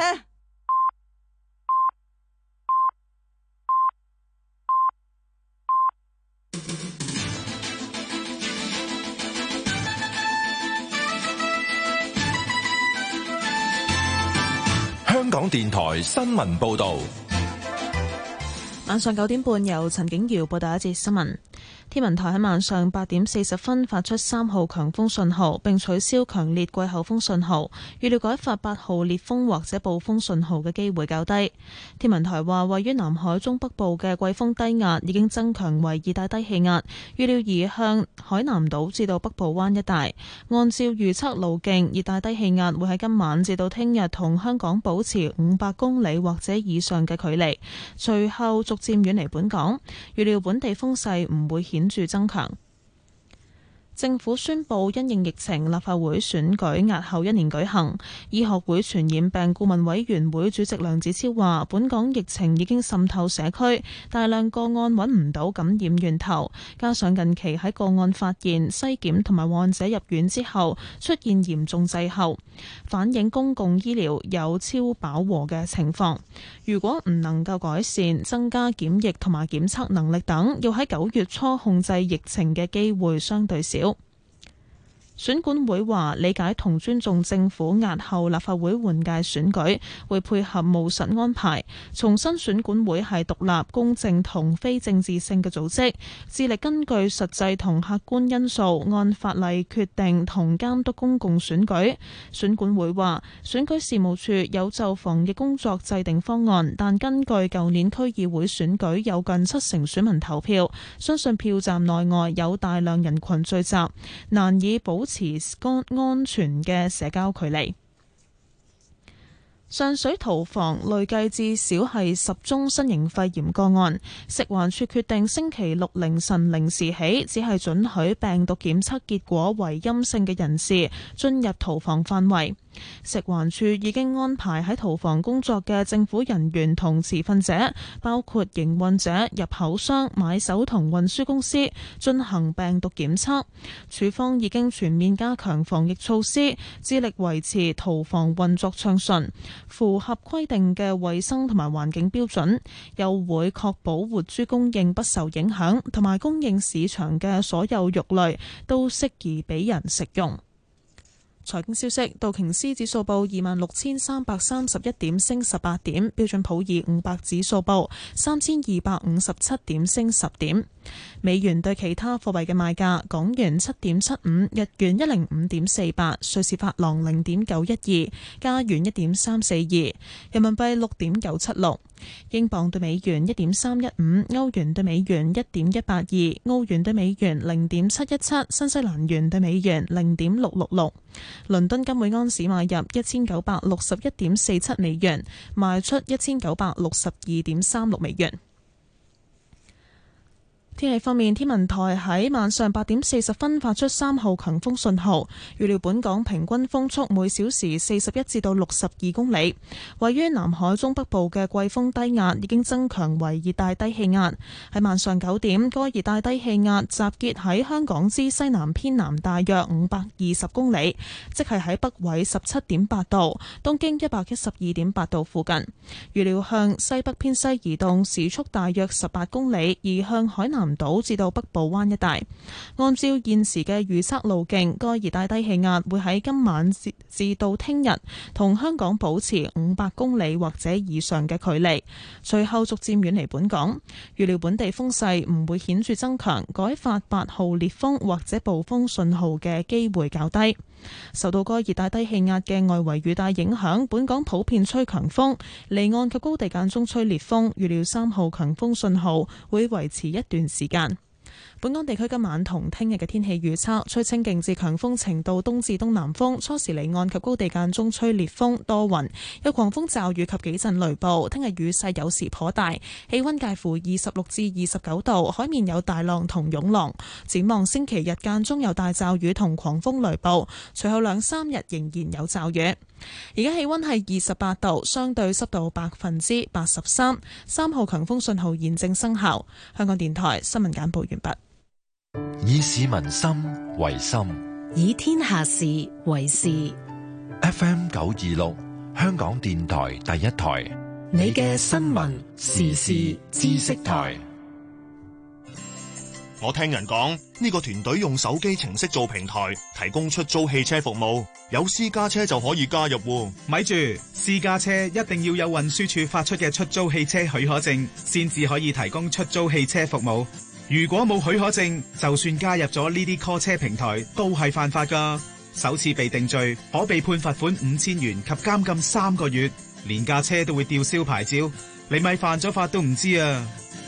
香港電台新聞報導， 晚上九點半由陳景瑤報道一節新聞。天文台喺晚上八點四十分發出三號強風信號，並取消強烈季候風信號，預料改發八號烈風或者暴風信號嘅機會較低。天文台話，位於南海中北部嘅季風低壓已經增強為熱帶低氣壓，預料移向海南島至到北部灣一帶。按照預測路徑，熱帶低氣壓會喺今晚至到聽日同香港保持五百公里或者以上嘅距離，隨後逐漸遠離本港。預料本地風勢唔會顯著增強。政府宣布因應疫情，立法會選舉押後一年舉行。醫學會傳染病顧問委員會主席梁子超話，本港疫情已經滲透社區，大量個案揾唔到感染源頭，加上近期喺個案發現、篩檢同埋患者入院之後出現嚴重滯後，反映公共醫療有超飽和嘅情況。如果唔能夠改善、增加檢疫同埋檢測能力等，要喺九月初控制疫情嘅機會相對少。選管會話理解同尊重政府押後立法會換屆選舉，會配合務實安排。重申選管會係獨立、公正同非政治性嘅組織，致力根據實際同客觀因素，按法例決定同監督公共選舉。選管會話，選舉事務處有就防疫工作制定方案，但根據舊年區議會選舉有近七成選民投票，相信票站內外有大量人群聚集，難以保保持安安全嘅社交距離。上水屠房累計至少係十宗新型肺炎個案，食環署決定星期六凌晨零時起，只係准許病毒檢測結果為陰性嘅人士進入屠房範圍。食環署已經安排喺屠房工作嘅政府人員同持份者，包括營運者、入口商、買手同運輸公司進行病毒檢測。署方已經全面加強防疫措施，致力維持屠房運作暢順，符合規定嘅衛生同埋環境標準，又會確保活豬供應不受影響，同埋供應市場嘅所有肉類都適宜俾人食用。財經消息，道瓊斯指數報二萬六千三百三十一點，升十八點；標準普爾五百指數報三千二百五十七點，升十點。美元對其他貨幣嘅賣價：港元七點七五，日元一零五點四八，瑞士法郎零點九一二，加元一點三四二，人民幣六點九七六，英鎊對美元一點三一五，歐元對美元一點一八二，澳元對美元零點七一七，新西蘭元對美元零點六六六。倫敦金每安士買入一千九百六十一點四七美元，賣出一千九百六十二點三六美元。 天氣方面，天文台喺晚上八點四十分發出三號強風信號，預料本港平均風速每小時四十一至到六十二公里。位於南海中北部嘅季風低壓已經增強為熱帶低氣壓。喺晚上九點，該熱帶低氣壓集結喺香港之西南偏南大約五百二十公里，即係喺北緯十七點八度、東經一百一十二點八度附近。預料向西北偏西移動，時速大約十八公里，移向海南島至到北部灣一帶。按照現時嘅預測路徑，該熱帶低氣壓會喺今晚至至到聽日同香港保持五百公里或者以上嘅距離，隨後逐漸遠離本港。預料本地風勢唔會顯著增強，改發八號烈風或者暴風信號嘅機會較低。受到該熱帶低氣壓嘅外圍雨帶影響，本港普遍吹強風，離岸及高地間中吹烈風。預料三號強風信號會維持一段時間。本港地區今晚同聽日嘅天氣預測，吹清勁至強風程度東至東南風，初時離岸及高地間中吹烈風，多雲，有狂風驟雨及幾陣雷暴。聽日雨勢有時頗大，氣溫介乎二十六至二十九度，海面有大浪同湧浪。展望星期日間中有大驟雨同狂風雷暴，隨後兩三日仍然有驟雨。而家氣溫係二十八度，相對濕度百分之八十三，三號強風信號現正生效。香港電台新聞簡報完畢。 以市民心為心， 以天下事為事。 F M 九二六，香港電台第一台， 你嘅新聞時事知識台。 我聽人講，呢個團隊用手機程式做平台，提供出租汽車服務，有私家車就可以加入喎。 咪住，私家車一定要有運輸署發出嘅出租汽車許可證，先至可以提供出租汽車服務。如果冇許可證，就算加入咗呢啲 call 車平台，都係犯法㗎。首次被定罪，可被判罰款五千元及監禁三個月，連架車都會吊銷牌照。你咪犯咗法都唔知啊！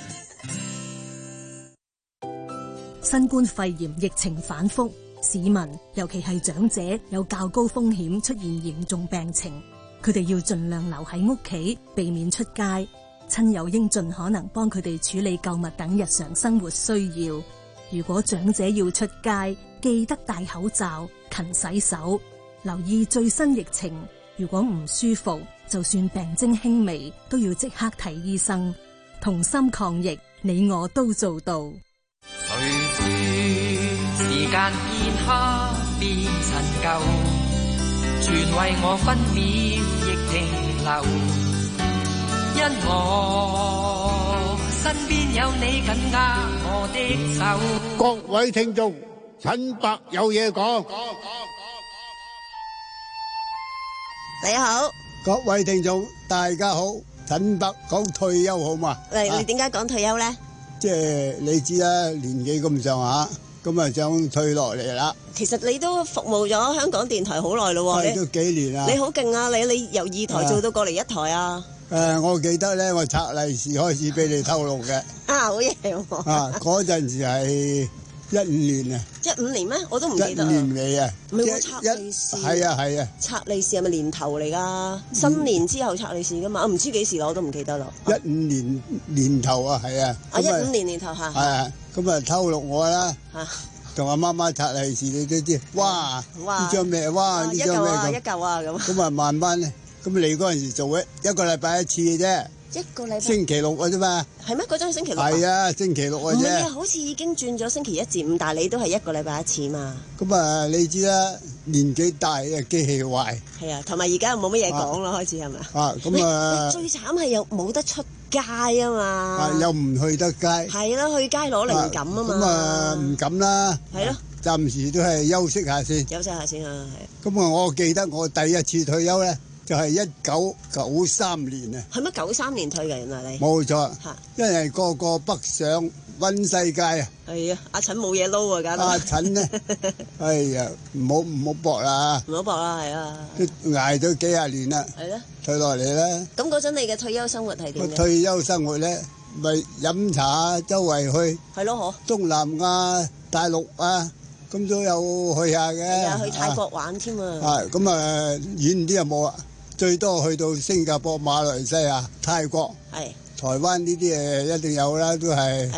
新冠肺炎疫情反覆，市民尤其係長者有較高風險出現嚴重病情，佢哋要盡量留喺屋企，避免出街。親友應盡可能幫佢哋處理購物等日常生活需要。如果長者要出街，記得戴口罩、勤洗手，留意最新疫情。如果唔舒服，就算病徵輕微，都要即刻睇醫生。同心抗疫，你我都做到。 誰知時間片刻變陳舊，全為我分秒亦停留。因我身邊有你緊握我的手。 各位聽眾，陳伯有嘢講。 你好， 各位聽眾大家好，陳伯講退休好嘛？ 你你點解講退休咧？ 即係你知啦，年紀咁上下，咁啊想退落嚟啦。 其實你都服務咗香港電台好耐咯喎， 都幾年啦。 你好勁啊！你你由二台做到過嚟一台啊！ 誒，我記得咧，我拆利是開始俾你透露嘅。 啊，好嘢喎！ 啊，嗰陣時係一五年啊。 一五年咩？我都唔記得。 一年尾啊。 唔係我拆利是。 係啊係啊。 拆利是係咪年頭嚟㗎？新年之後拆利是㗎嘛？我唔知幾時啦，我都唔記得啦。 一五年年頭啊，係啊。 啊，一五年年頭嚇。 係啊，咁啊偷錄我啦。嚇。同阿媽媽拆利是，你都知。哇！呢張咩？哇！呢張咩咁？ 一嚿啊咁。 咁啊慢慢咧。咁你嗰陣時做一一個禮拜一次嘅啫， 一個禮拜星期六嘅啫嘛。 係咩？嗰張星期六？ 係啊，星期六嘅啫。 唔係啊，好似已經轉咗星期一至五，但係你都係一個禮拜一次嘛。 咁啊，你知啦，年紀大啊，機器壞。 係啊，同埋而家又冇乜嘢講咯，開始係咪啊？ 啊，咁啊， 最慘係又冇得出街啊嘛。 啊，又唔去得街。 係咯，去街攞靈感啊嘛。 咁啊，唔敢啦。 係咯。 暫時都係休息下先。 休息下先啊，係。 咁啊，我記得我第一次退休咧。就係一九九三年啊！ 係乜九三年退嘅？原來你冇錯，因為個個北上揾世界啊！ 係啊，阿陳冇嘢撈啊，搞到阿陳咧，哎呀，唔好唔好搏啦！ 唔好搏啦，係啊！ 都捱咗幾廿年啦， 係咯， 退落嚟啦。 咁嗰陣你嘅退休生活係點？ 退休生活咧，咪飲茶周圍去。 係咯，嗬！ 東南亞、大陸啊，咁都有去下嘅。 係啊，去泰國玩添啊！ 啊，咁啊遠啲就冇啊。最多去到新加坡、馬來西亞、泰國、 係台灣呢啲誒一定有啦，都係。 係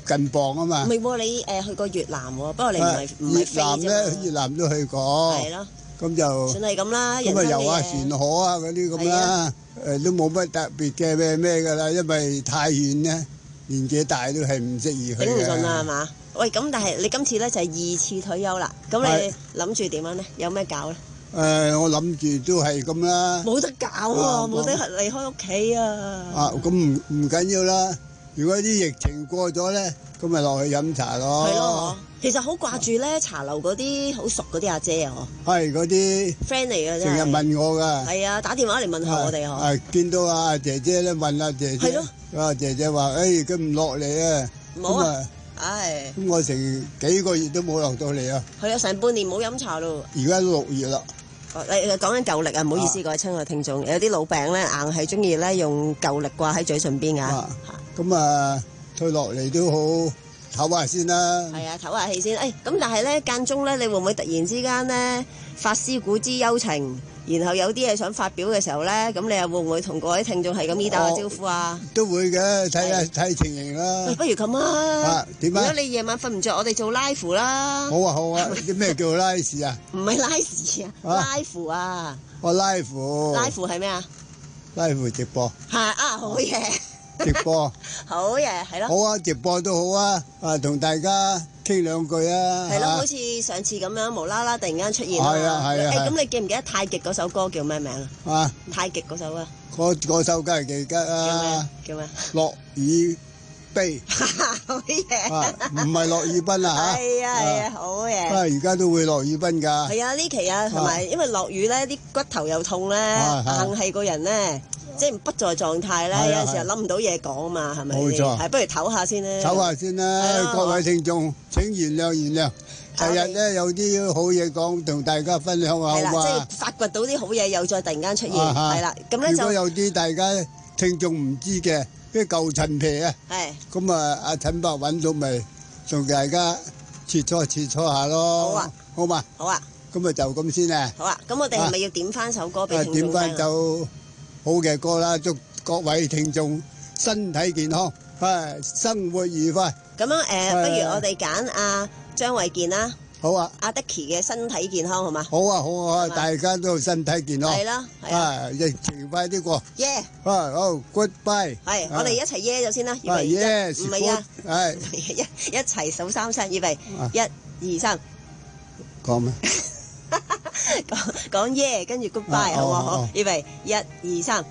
近磅啊嘛。 唔係喎，你誒去過越南喎，不過你唔係唔係越飛啫南咧， 嘛。 越南都去過。 係咯。 咁就算係咁啦， 咁啊人生嘅遊下船河啊嗰啲咁啦，誒都冇乜特別嘅咩咩㗎啦，因為太遠咧，年紀大都係唔適宜去嘅。 頂唔順啦係嘛？喂，咁但係你今次咧就係二次退休啦，咁你諗住點樣咧？有咩搞咧？ 誒，我諗住都係咁啦。 冇得搞喎，冇得離開屋企啊！ 啊，咁唔唔緊要啦。如果啲疫情過咗咧，咁咪落去飲茶咯。 係咯，其實好掛住咧茶樓嗰啲好熟嗰啲阿姐啊， 係嗰啲 friend 嚟嘅啫。 成日問我㗎。 係啊，打電話嚟問下我哋嗬。 係見到阿姐姐咧，問阿姐姐。係咯。啊，姐姐話：誒，佢唔落嚟啊。 冇啊。唉。 咁我成幾個月都冇落到嚟啊。 係啊，成半年冇飲茶咯。 而家都六月啦。 你講緊舊歷啊，唔好意思，各位親愛聽眾，有啲老餅咧硬係中意咧用舊歷掛喺嘴唇邊㗎。 咁啊，退落嚟都好唞下先啦。 係啊，唞下氣先。誒，咁但係咧間中咧，你會唔會突然之間咧發思古之幽情，然後有啲嘢想發表嘅時候咧，咁你又會唔會同各位聽眾係咁依打個招呼啊？ 都會嘅，睇下睇情形啦。 不如咁啊！ 啊，點啊？ 如果你夜晚瞓唔着，我哋做 live 啦。 好啊好啊，啲咩叫 live 啊？ 唔係 live 啊 ，live 啊。 我 live。 live 係咩啊 ？live 直播。 係啊，好嘢。 直播。 好嘢，係咯。 好啊，直播都好啊，啊，同大家傾兩句啊。 係咯，好似上次咁樣無啦啦突然間出現係啊係啊。 誒，咁你記唔記得太極嗰首歌叫咩名啊？ 啊。 太極嗰首啊。 嗰嗰首梗係記得啊。 叫咩？ 落雨悲。 好嘢。 唔係落雨奔啊嚇。 係啊係啊，好嘢。 啊，而家都會落雨奔㗎。 係啊，呢期啊，同埋因為落雨咧，啲骨頭又痛咧，硬係個人咧。即係不在狀態咧，有陣時候諗唔到嘢講嘛，係咪？冇錯，係不如唞下先啦。 唞下先啦，各位聽眾請原諒原諒。第日咧有啲好嘢講，同大家分享下好嘛？ 係啦，即係發掘到啲好嘢，又再突然間出現，係啦。咁咧就如果有啲大家聽眾唔知嘅，啲舊陳皮啊， 係咁啊，阿陳伯揾到咪同大家切磋切磋下咯。好啊，好嘛？ 好啊。 咁啊就咁先啊。 好啊，咁我哋係咪要點翻首歌俾聽眾聽？ 點翻首好嘅歌啦，祝各位聽眾身體健康，係生活愉快。 咁樣誒，不如我哋揀阿張衛健啦。 好啊。 阿 Dicky 嘅身體健康好嘛？ 好啊好啊，大家都身體健康。 係啦，係啊。 疫情快啲過。 耶！ 啊好 ，goodbye。 係，我哋一齊耶咗先啦，預備一，唔係啊，係一一齊數三聲，預備一二三。 講咩？ 講講耶，跟住 goodbye 好唔好？預備一二三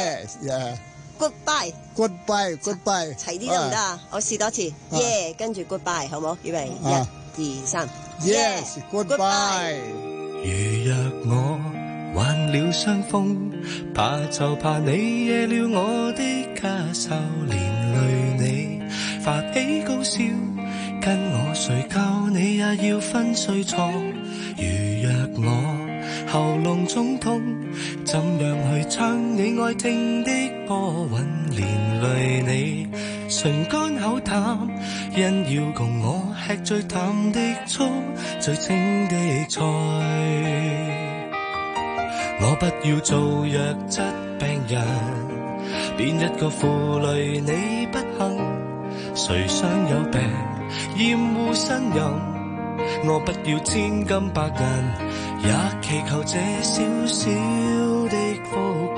，yes，yeah，goodbye，goodbye，goodbye， 齊啲得唔得啊？我試多次，耶，跟住 goodbye 好唔好？預備一二三 ，yes，goodbye。 如若我患了傷風，怕就怕你惹了我的家愁，連累你發起高燒，跟我睡覺你也要分睡床。如若我喉嚨中痛，怎樣去唱你愛聽的歌韻，連累你唇乾口淡，因要共我吃最淡的醋，最清的菜。我不要做弱質病人，變一個負累你不幸，誰想有病厭惡呻吟。我不要千金百銀，也祈求這小小的福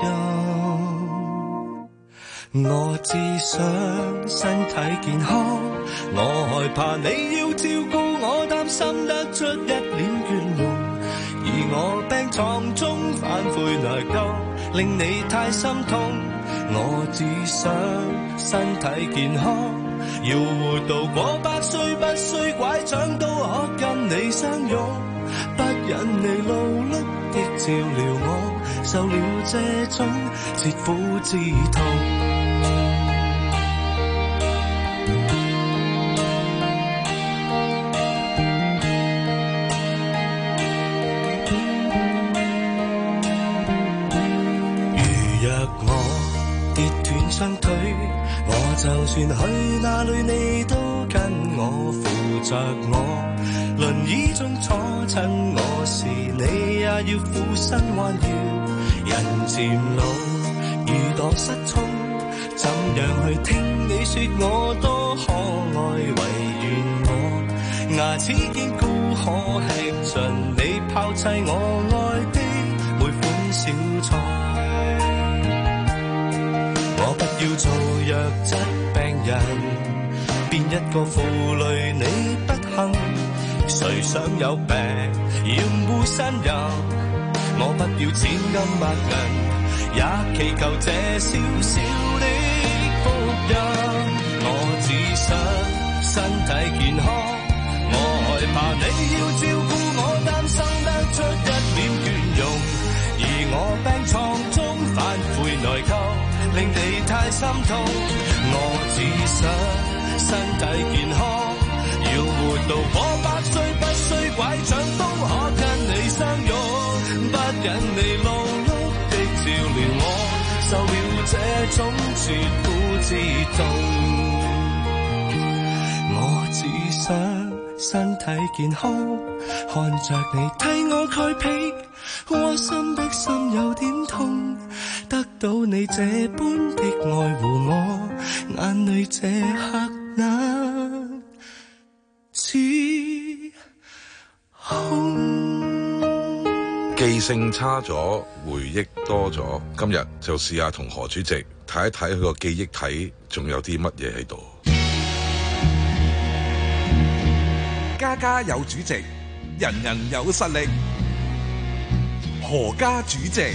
音。我只想身體健康，我害怕你要照顧我，擔心得出一臉倦容，而我病床中反悔內疚，令你太心痛。我只想身體健康，要活到過百歲，不需拐杖都可跟你相擁，不忍你勞碌的照料我，受了這種切膚之痛。如若我跌斷雙腿，我就算去哪裏你都跟我扶着我，輪椅中坐親我時你也要俯身彎腰。人漸老如墮失聰，怎樣去聽你說我多可愛唯願我牙齒堅固可吃盡你拋棄我愛的每款小菜。我不要做弱質病人，變一個負累你不幸。誰想有病厭惡呻吟？我不要錢金百銀，也祈求這小小的福蔭。我只想身體健康，我害怕你要照顧我，擔心得出一臉倦容。而我病床中反悔內疚，令你太心痛。我只想身體健康，要活到我百歲，不需拐杖都可跟你相擁。不忍你勞碌的照料我，受了這種絕苦之痛。我只想身體健康，看着你替我蓋被，窩心的心有點痛。得到你這般的愛護我，眼淚這刻難止空。 記性差咗，回憶多咗。今日就試下同何主席睇一睇佢個記憶體仲有啲乜嘢喺度。 家家有主席，人人有實力。何家主席。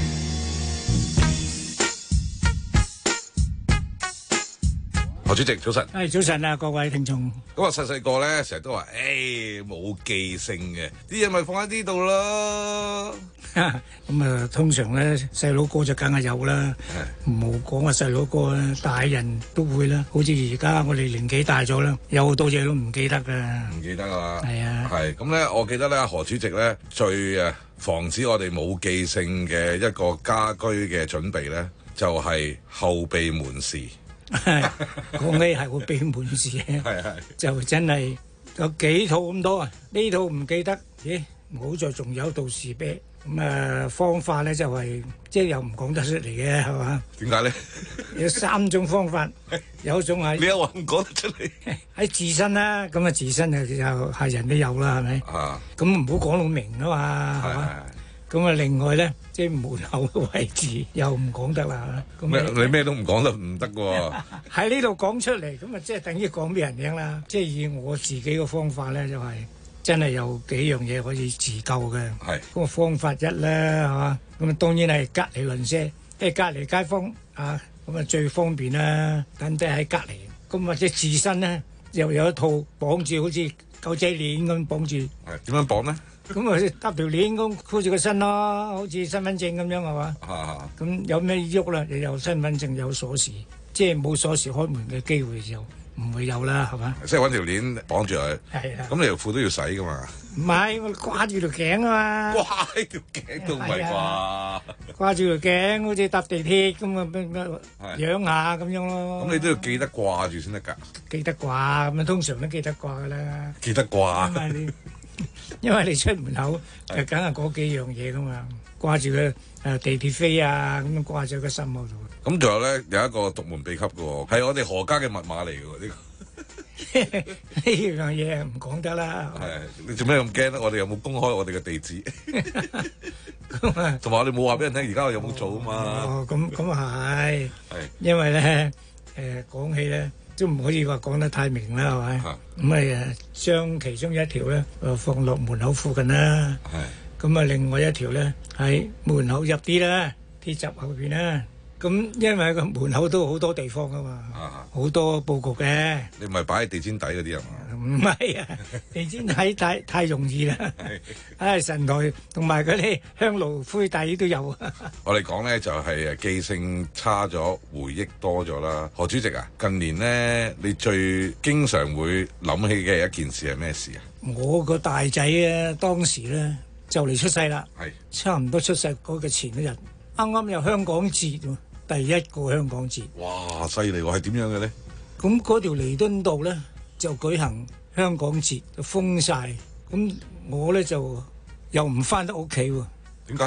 何主席早晨。 係早晨啊，各位聽眾。 咁啊，細細個咧，成日都話，誒冇記性嘅，啲嘢咪放喺呢度咯。 咁啊，通常咧細佬哥就梗係有啦，唔好講話細佬哥啦，大人都會啦。好似而家我哋年紀大咗啦，有好多嘢都唔記得噶。 唔記得啦。係啊。 係咁咧，我記得咧，何主席咧最誒防止我哋冇記性嘅一個家居嘅準備咧，就係後備門匙。 講起係會俾門匙嘅，就真係有幾套咁多啊！呢套唔記得，咦？好在仲有道士啤咁啊！方法咧就係即係又唔講得出嚟嘅，係嘛？點解咧？有三種方法，有一種係你又話唔講得出嚟喺自身啦，咁啊自身就就係人都有啦，係咪？啊！咁唔好講到明啊嘛，係嘛？咁啊，另外咧，即係門口嘅位置又唔講得啦。 咩？你咩都唔講得唔得喎？ 喺呢度講出嚟，咁啊，即係等於講俾人聽啦。即係以我自己嘅方法咧，就係真係有幾樣嘢可以自救嘅。係。咁啊，方法一咧，係嘛？咁啊，當然係隔離鄰舍，即係隔離街坊啊，咁啊最方便啦。等低喺隔離，咁或者自身咧又有一套綁住，好似狗仔鏈咁綁住。 係點樣綁咧？ 咁啊搭條鏈咁箍住個身咯，好似身份證咁樣係嘛？啊！咁有咩喐啦？又有身份證有鎖匙，即係冇鎖匙開門嘅機會就唔會有啦，係嘛？ 即係揾條鏈綁住佢。 係啊。咁你條褲都要洗噶嘛？ 唔係，我掛住條頸啊嘛。 掛喺條頸都唔係啩？ 掛住條頸，好似搭地鐵咁啊，養下咁樣咯。 咁你都要記得掛住先得㗎。 記得掛咁啊，通常都記得掛㗎啦。 記得掛。 因為你因為你出門口就梗係嗰幾樣嘢噶嘛，掛住個誒地鐵飛啊，咁樣掛住個心口度。 咁仲有咧，有一個獨門秘笈嘅喎，係我哋何家嘅密碼嚟嘅喎，呢個呢樣嘢唔講得啦。 係你做咩咁驚咧？我哋有冇公開我哋嘅地址？同埋我哋冇話俾人聽，而家我有冇做啊嘛？ 哦，咁咁啊係。係。因為咧誒講起咧。都唔可以話講得太明啦，係咪？咁啊，將其中一條咧，誒放落門口附近啦。係。咁啊，另外一條咧喺門口入啲啦，鐵閘後邊啦。咁因為個門口都好多地方噶嘛，好多佈局嘅。 你唔係擺喺地氈底嗰啲啊嘛？ 唔係啊，地氈底太太容易啦。唉，神台同埋嗰啲香爐灰底都有。 我哋講咧就係誒記性差咗，回憶多咗啦。何主席啊，近年咧你最經常會諗起嘅一件事係咩事啊？ 我個大仔啊，當時咧就嚟出世啦，係差唔多出世嗰個前一日，啱啱有香港節喎。第一個香港節， 哇！犀利喎，係點樣嘅咧？ 咁嗰條彌敦道咧就舉行香港節，就封晒。咁我咧就又唔翻得屋企喎。 點解咧？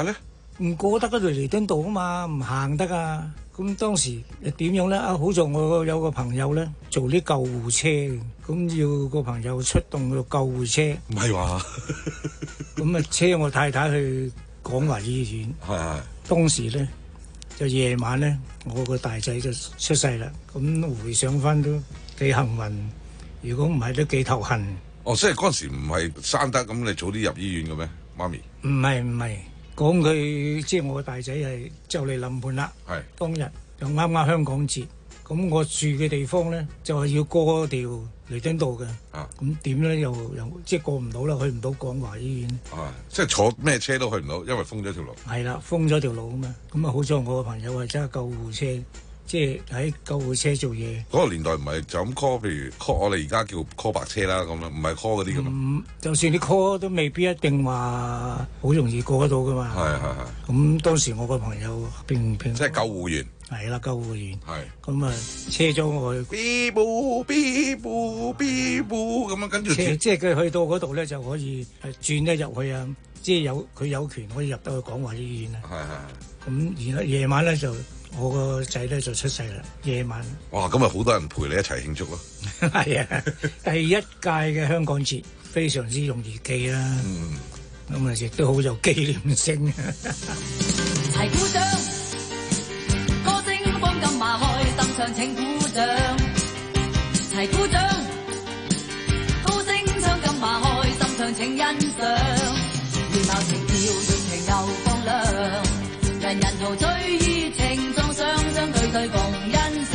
唔過得嗰條彌敦道啊嘛，唔行得啊。咁當時點樣咧？啊，好在我有個朋友咧做啲救護車，咁要個朋友出動個救護車。 唔係話， 咁啊車我太太去廣華醫院。 係係。 當時咧就夜晚咧，我個大仔就出世啦。咁回想翻都幾幸運，如果唔係都幾頭痕。 哦，即係嗰陣時唔係生得，咁你早啲入醫院嘅咩？媽咪？ 唔係唔係。講佢即係我個大仔係就嚟臨盆啦，當日就啱啱香港節，咁我住嘅地方咧就係要過條彌敦道嘅，咁點咧又又即係過唔到啦，去唔到廣華醫院， 啊，即係坐咩車都去唔到，因為封咗條路。係啦，封咗條路啊嘛，咁啊好彩我個朋友係揸救護車。即係喺救護車做嘢。 嗰個年代唔係就咁 call，譬如 call 我哋而家叫 call 白車啦咁啦，唔係 call 嗰啲咁。 嗯，就算你 call 都未必一定話好容易過得到噶嘛。 係係係。咁當時我個朋友並並即係救護員。 係啦，救護員。 係。 咁啊，車咗我去。 嗶布嗶布嗶布咁樣跟住。 即係佢去到嗰度咧，就可以係轉一入去啊！即係有佢有權可以入到去廣華醫院啊。係係。咁然後夜晚咧就。我個仔咧就出世啦，夜晚。 哇！咁咪好多人陪你一齊慶祝咯。 係啊，第一屆嘅香港節非常之容易記啦。嗯。咁啊，亦都好有紀念性。齊鼓掌，歌聲放金馬開，心唱請鼓掌。齊鼓掌，高聲唱金馬開，心唱請欣賞。熱鬧情調，熱情又放亮，人人陶醉熱情。雙雙對對共欣賞，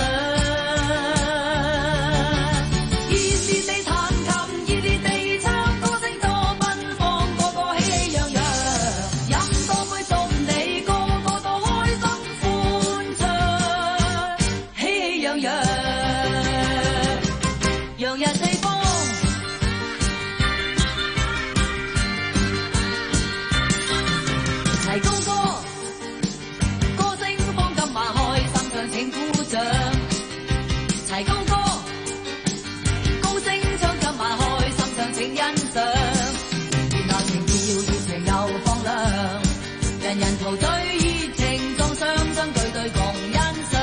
熱烈地彈琴，熱烈地唱，歌聲多奔放，個個喜氣洋洋。飲多杯祝你個個都開心歡暢，喜氣洋洋，洋溢四方。齊高歌。請鼓掌，齊高歌，高聲唱金馬開，心上請欣賞。熱鬧情調，熱情又放亮，人人陶醉熱情，壯雙雙對對共欣賞。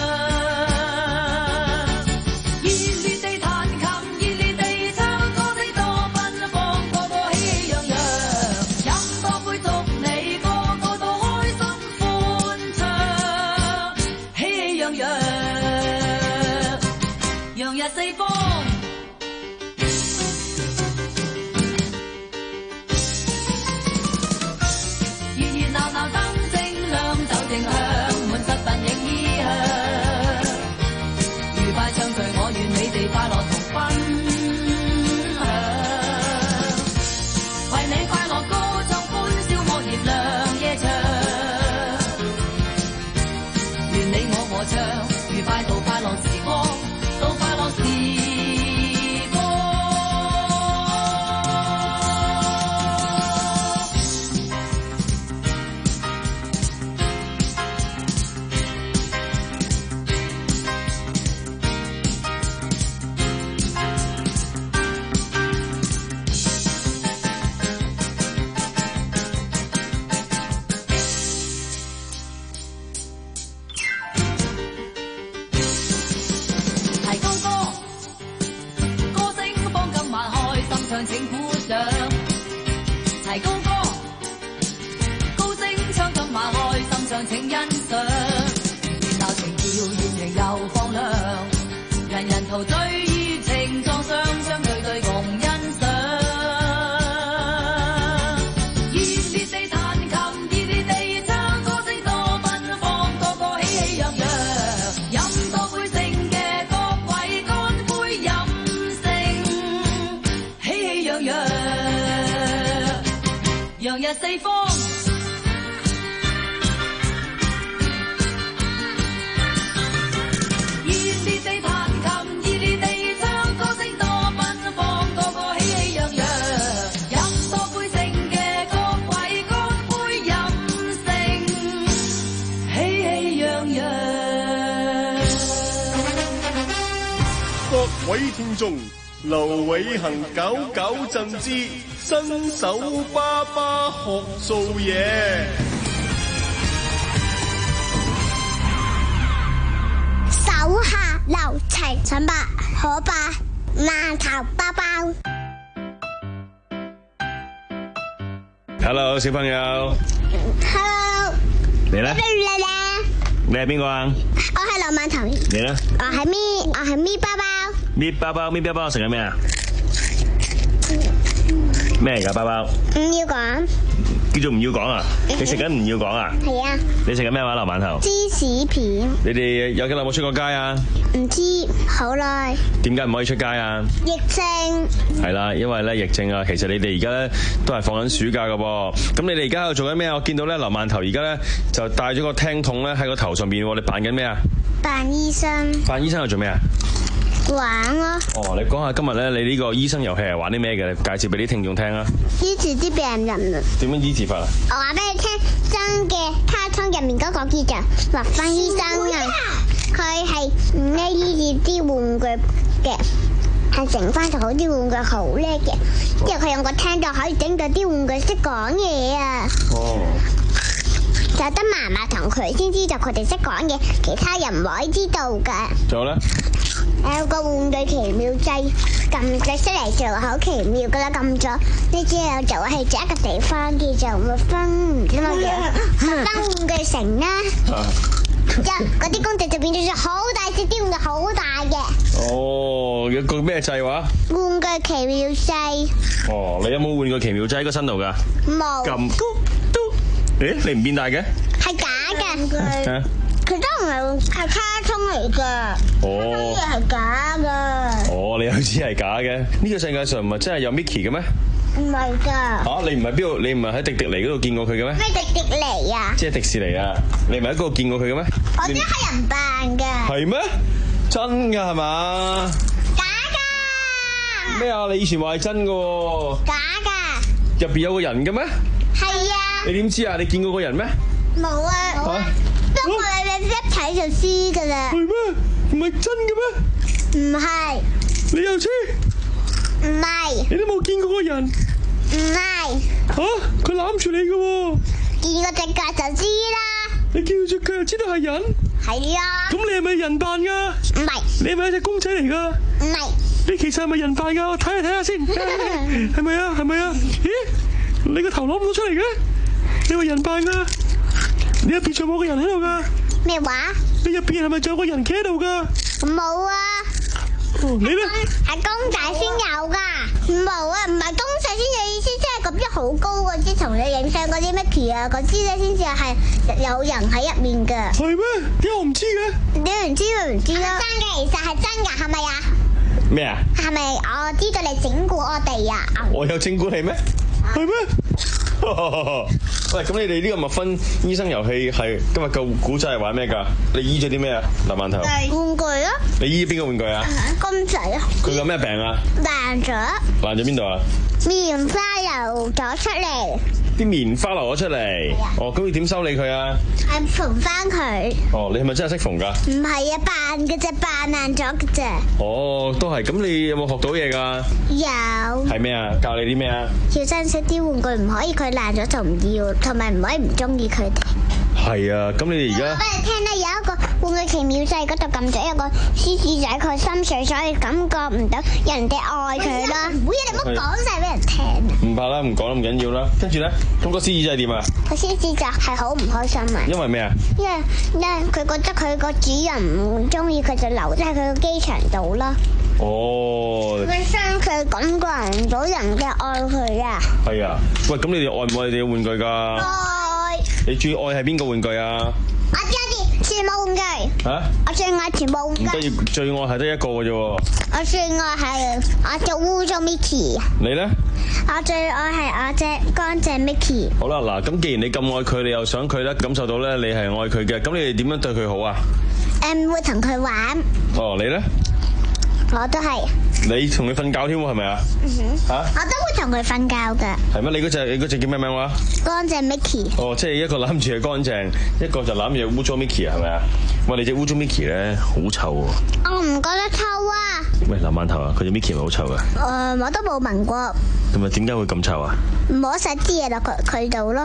熱烈地彈琴，熱烈地唱，歌聲多奔放，個個喜氣洋洋。飲多杯祝你個個都開心歡暢。洋洋，洋溢四方。熱熱鬧鬧燈正亮，酒正香，滿室鬢影衣香。愉快暢聚，我願你哋快樂同分享。為你快樂歌唱，歡笑莫言亮夜長。願你我和唱，愉快到快樂時光，到快樂時光。請鼓掌，齊高歌，高聲唱金馬開，心上請欣賞。熱鬧情調，熱情又放亮，人人陶醉熱情，壯雙雙對對共欣賞。熱烈地彈琴，熱烈地唱，歌聲多奔放，個個喜氣洋洋。飲多杯勝嘅各位，乾杯飲勝。洋洋，洋溢四方。熱烈地彈琴，熱烈地唱，歌聲多奔放，個個喜氣洋洋。飲多杯勝嘅各位，乾杯飲勝，喜氣洋洋。 各位聽眾。劉偉恒九九震之新手爸爸學做嘢。 手下留情，陳伯可伯饅頭包包。 Hello， 小朋友。 Hello。 你咧？ 你咧？ 你係邊個啊？ 我係劉饅頭。 你咧？ 我係咪，我係咪包包。 咪包包，咪包包食緊咩啊？咩嚟㗎包包？ 唔要講。 叫做唔要講啊？你食緊唔要講啊？ 係啊。 你食緊咩話？劉饅頭。 芝士片。 你哋有幾耐冇出過街啊？ 唔知，好耐。 點解唔可以出街啊？ 疫症。 係啦，因為咧疫症啊，其實你哋而家咧都係放緊暑假噶噃。咁你哋而家喺度做緊咩啊？我見到咧劉饅頭而家咧就戴咗個聽筒咧喺個頭上邊，你扮緊咩啊？ 扮醫生。 扮醫生係做咩啊？ 玩咯。 哦，你講下今日咧你呢個醫生遊戲係玩啲咩嘅？介紹俾啲聽眾聽啊。 醫治啲病人啊。 點樣醫治法啊？ 我話俾你聽，真嘅卡通入面嗰個叫做麥芬醫生啊。佢係唔叻醫治啲玩具嘅，係整翻就好啲玩具好叻嘅，因為佢用個聽就可以整到啲玩具識講嘢啊。 哦。 就得嫲嫲同佢先知道佢哋識講嘢，其他人唔可以知道噶。 仲有咧？ 有個玩具奇妙掣，撳咗出嚟就好奇妙噶啦，撳咗呢之後就係咗一個地方叫做麥芬唔知乜嘢，麥芬玩具城啦。之後嗰啲公仔就變咗好大隻，啲玩具好大嘅。 哦，有個咩掣話？ 玩具奇妙掣。 哦，你有冇換過奇妙掣喺個身度噶？ 冇。 撳嘟，誒，你唔變大嘅？ 係假嘅。佢都唔係係卡通嚟噶。 哦。 卡通嘢係假噶。 哦，你又知係假嘅？呢個世界上唔係真係有 Mickey 嘅咩？ 唔係㗎。 嚇！你唔係邊度？你唔係喺迪迪尼嗰度見過佢嘅咩？ 咩迪迪尼啊？ 即係迪士尼啊！你唔係喺嗰度見過佢嘅咩？ 我知係人扮㗎。 係咩？真㗎係嘛？ 假㗎。 咩啊？你以前話係真㗎喎。 假㗎。 入邊有個人嘅咩？ 係啊。 你點知啊？你見過個人咩？ 冇啊。 嚇！ 不過你一睇就知㗎啦。 係咩？唔係真嘅咩？ 唔係。 你又知？ 唔係。 你都冇見過個人。 唔係。 嚇！佢攬住你嘅喎。 見過隻腳就知啦。 你見到隻腳就知道係人？ 係啊。咁你係咪人扮㗎？ 唔係。 你係咪一隻公仔嚟㗎？ 唔係。 你其實係咪人扮㗎？我睇下睇下先。係咪啊？係咪啊？咦？你個頭攞唔到出嚟嘅？你話人扮㗎？你入邊仲有冇個人喺度㗎？ 咩話？ 你入邊係咪仲有個人企喺度㗎？ 冇啊。 哦，你咧？ 係公仔先有㗎。冇啊，唔係公仔先有意思，即係咁樣好高嗰啲同你影相嗰啲 Mickey 啊，嗰啲咧先至係有人喺入面㗎。 係咩？點解我唔知嘅？ 你唔知咪唔知啦。真嘅，其實係真㗎，係咪啊？ 咩啊？ 係咪我知道你整蠱我哋啊？ 我有整蠱你咩？係咩？喂，咁你哋呢個麥芬醫生遊戲係今日個古仔係玩咩㗎？你醫咗啲咩啊？劉饅頭。 玩具咯。 你醫邊個玩具啊？ 公仔啊。 佢有咩病啊？ 爛咗。 爛咗邊度啊？ 棉花流咗出嚟。 啲棉花流咗出嚟。哦，咁你點修理佢啊？ 係縫翻佢。 哦，你係咪真係識縫㗎？ 唔係啊，扮嘅啫，扮爛咗嘅啫。 哦，都係。咁你有冇學到嘢㗎？ 有。 係咩啊？教你啲咩啊？ 要珍惜啲玩具，唔可以佢爛咗就唔要，同埋唔可以唔中意佢哋。 係啊，咁你哋而家我俾你聽咧，有一個玩具奇妙掣嗰度撳咗一個獅子仔，佢心水，所以感覺唔到人哋愛佢啦。唔會啊，你唔好講晒俾人聽。 唔怕啦，唔講啦，唔緊要啦。跟住咧，咁個獅子仔點啊？ 個獅子仔係好唔開心啊！ 因為咩啊？ 因為咧，佢覺得佢個主人唔中意佢，就留喺佢個機場度啦。 哦。 佢傷佢感覺唔到人嘅愛佢啊！ 係啊，喂，咁你哋愛唔愛你哋嘅玩具㗎？ 愛。 你最愛係邊個玩具啊？ 我中意全部玩具。 嚇？ 我最愛全部玩具。 唔得要最愛係得一個嘅啫喎。 我最愛係我隻污糟 Mickey。 你咧？ 我最愛係我隻乾淨 Mickey。 好啦，嗱，咁既然你咁愛佢，你又想佢咧感受到咧，你係愛佢嘅，咁你哋點樣對佢好啊？ 誒，會同佢玩。 哦，你咧？ 我都係。 你同佢瞓覺添喎，係咪啊？ 嗯哼。 嚇？ 我都會同佢瞓覺㗎。 係咩？你嗰隻你嗰隻叫咩名話？ 乾淨 Mickey。 哦，即係一個攬住係乾淨，一個就攬住污糟 Mickey 啊，係咪啊？喂，你隻污糟 Mickey 咧好臭喎。 我唔覺得臭啊。 喂，劉饅頭啊，佢隻 Mickey 咪好臭噶？ 誒，我都冇聞過。 咁啊，點解會咁臭啊？ 唔好實啲嘢落佢佢度咯。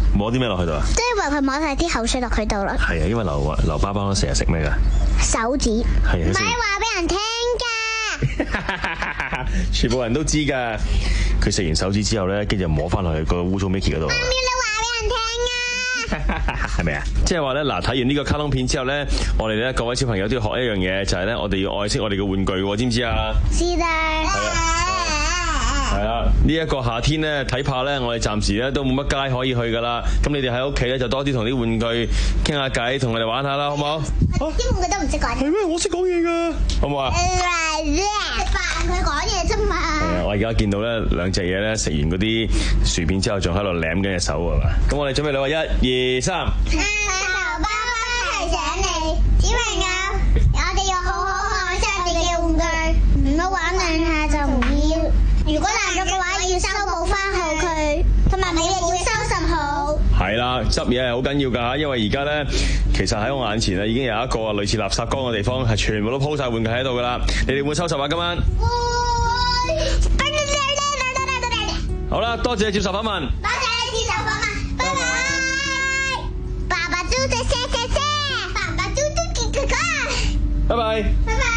摸啲咩落去度啊？ 即係話佢摸晒啲口水落佢度咯。 係啊，因為劉劉爸爸成日食咩㗎？ 手指。 係啊。 唔係話俾人聽㗎。 全部人都知㗎。佢食完手指之後咧，跟住就摸翻落去個污糟 Mickey 嗰度。係咪啊？即係話咧，嗱，睇完呢個卡通片之後咧，我哋咧各位小朋友都要學一樣嘢，就係咧，我哋要愛惜我哋嘅玩具喎，知唔知啊？ 知啦。 係啊，呢一個夏天咧，睇怕咧，我哋暫時咧都冇乜街可以去噶啦。咁你哋喺屋企咧就多啲同啲玩具傾下偈，同我哋玩下啦，好唔好？ 啲玩具都唔識講。 係咩？我識講嘢㗎，好唔好啊？ 扮佢講嘢啫嘛。 係啊，我而家見到咧兩隻嘢咧食完嗰啲薯片之後，仲喺度舐緊隻手係嘛？咁我哋準備啦，一、二、三。 頭爸爸提醒你，小朋友，我哋要好好愛惜我哋嘅玩具，唔好玩兩下就唔要。如果爛咗嘅話，要修補翻好佢，同埋每日要收拾好。 係啦，執嘢係好緊要㗎，因為而家咧，其實喺我眼前啊，已經有一個類似垃圾缸嘅地方，係全部都鋪晒玩具喺度㗎啦。你哋會唔會收拾啊？今晚？好啦，多謝你接受訪問。 多謝你接受訪問，拜拜。爸爸豬仔謝謝謝，爸爸豬豬傑哥哥。 拜拜。 拜拜。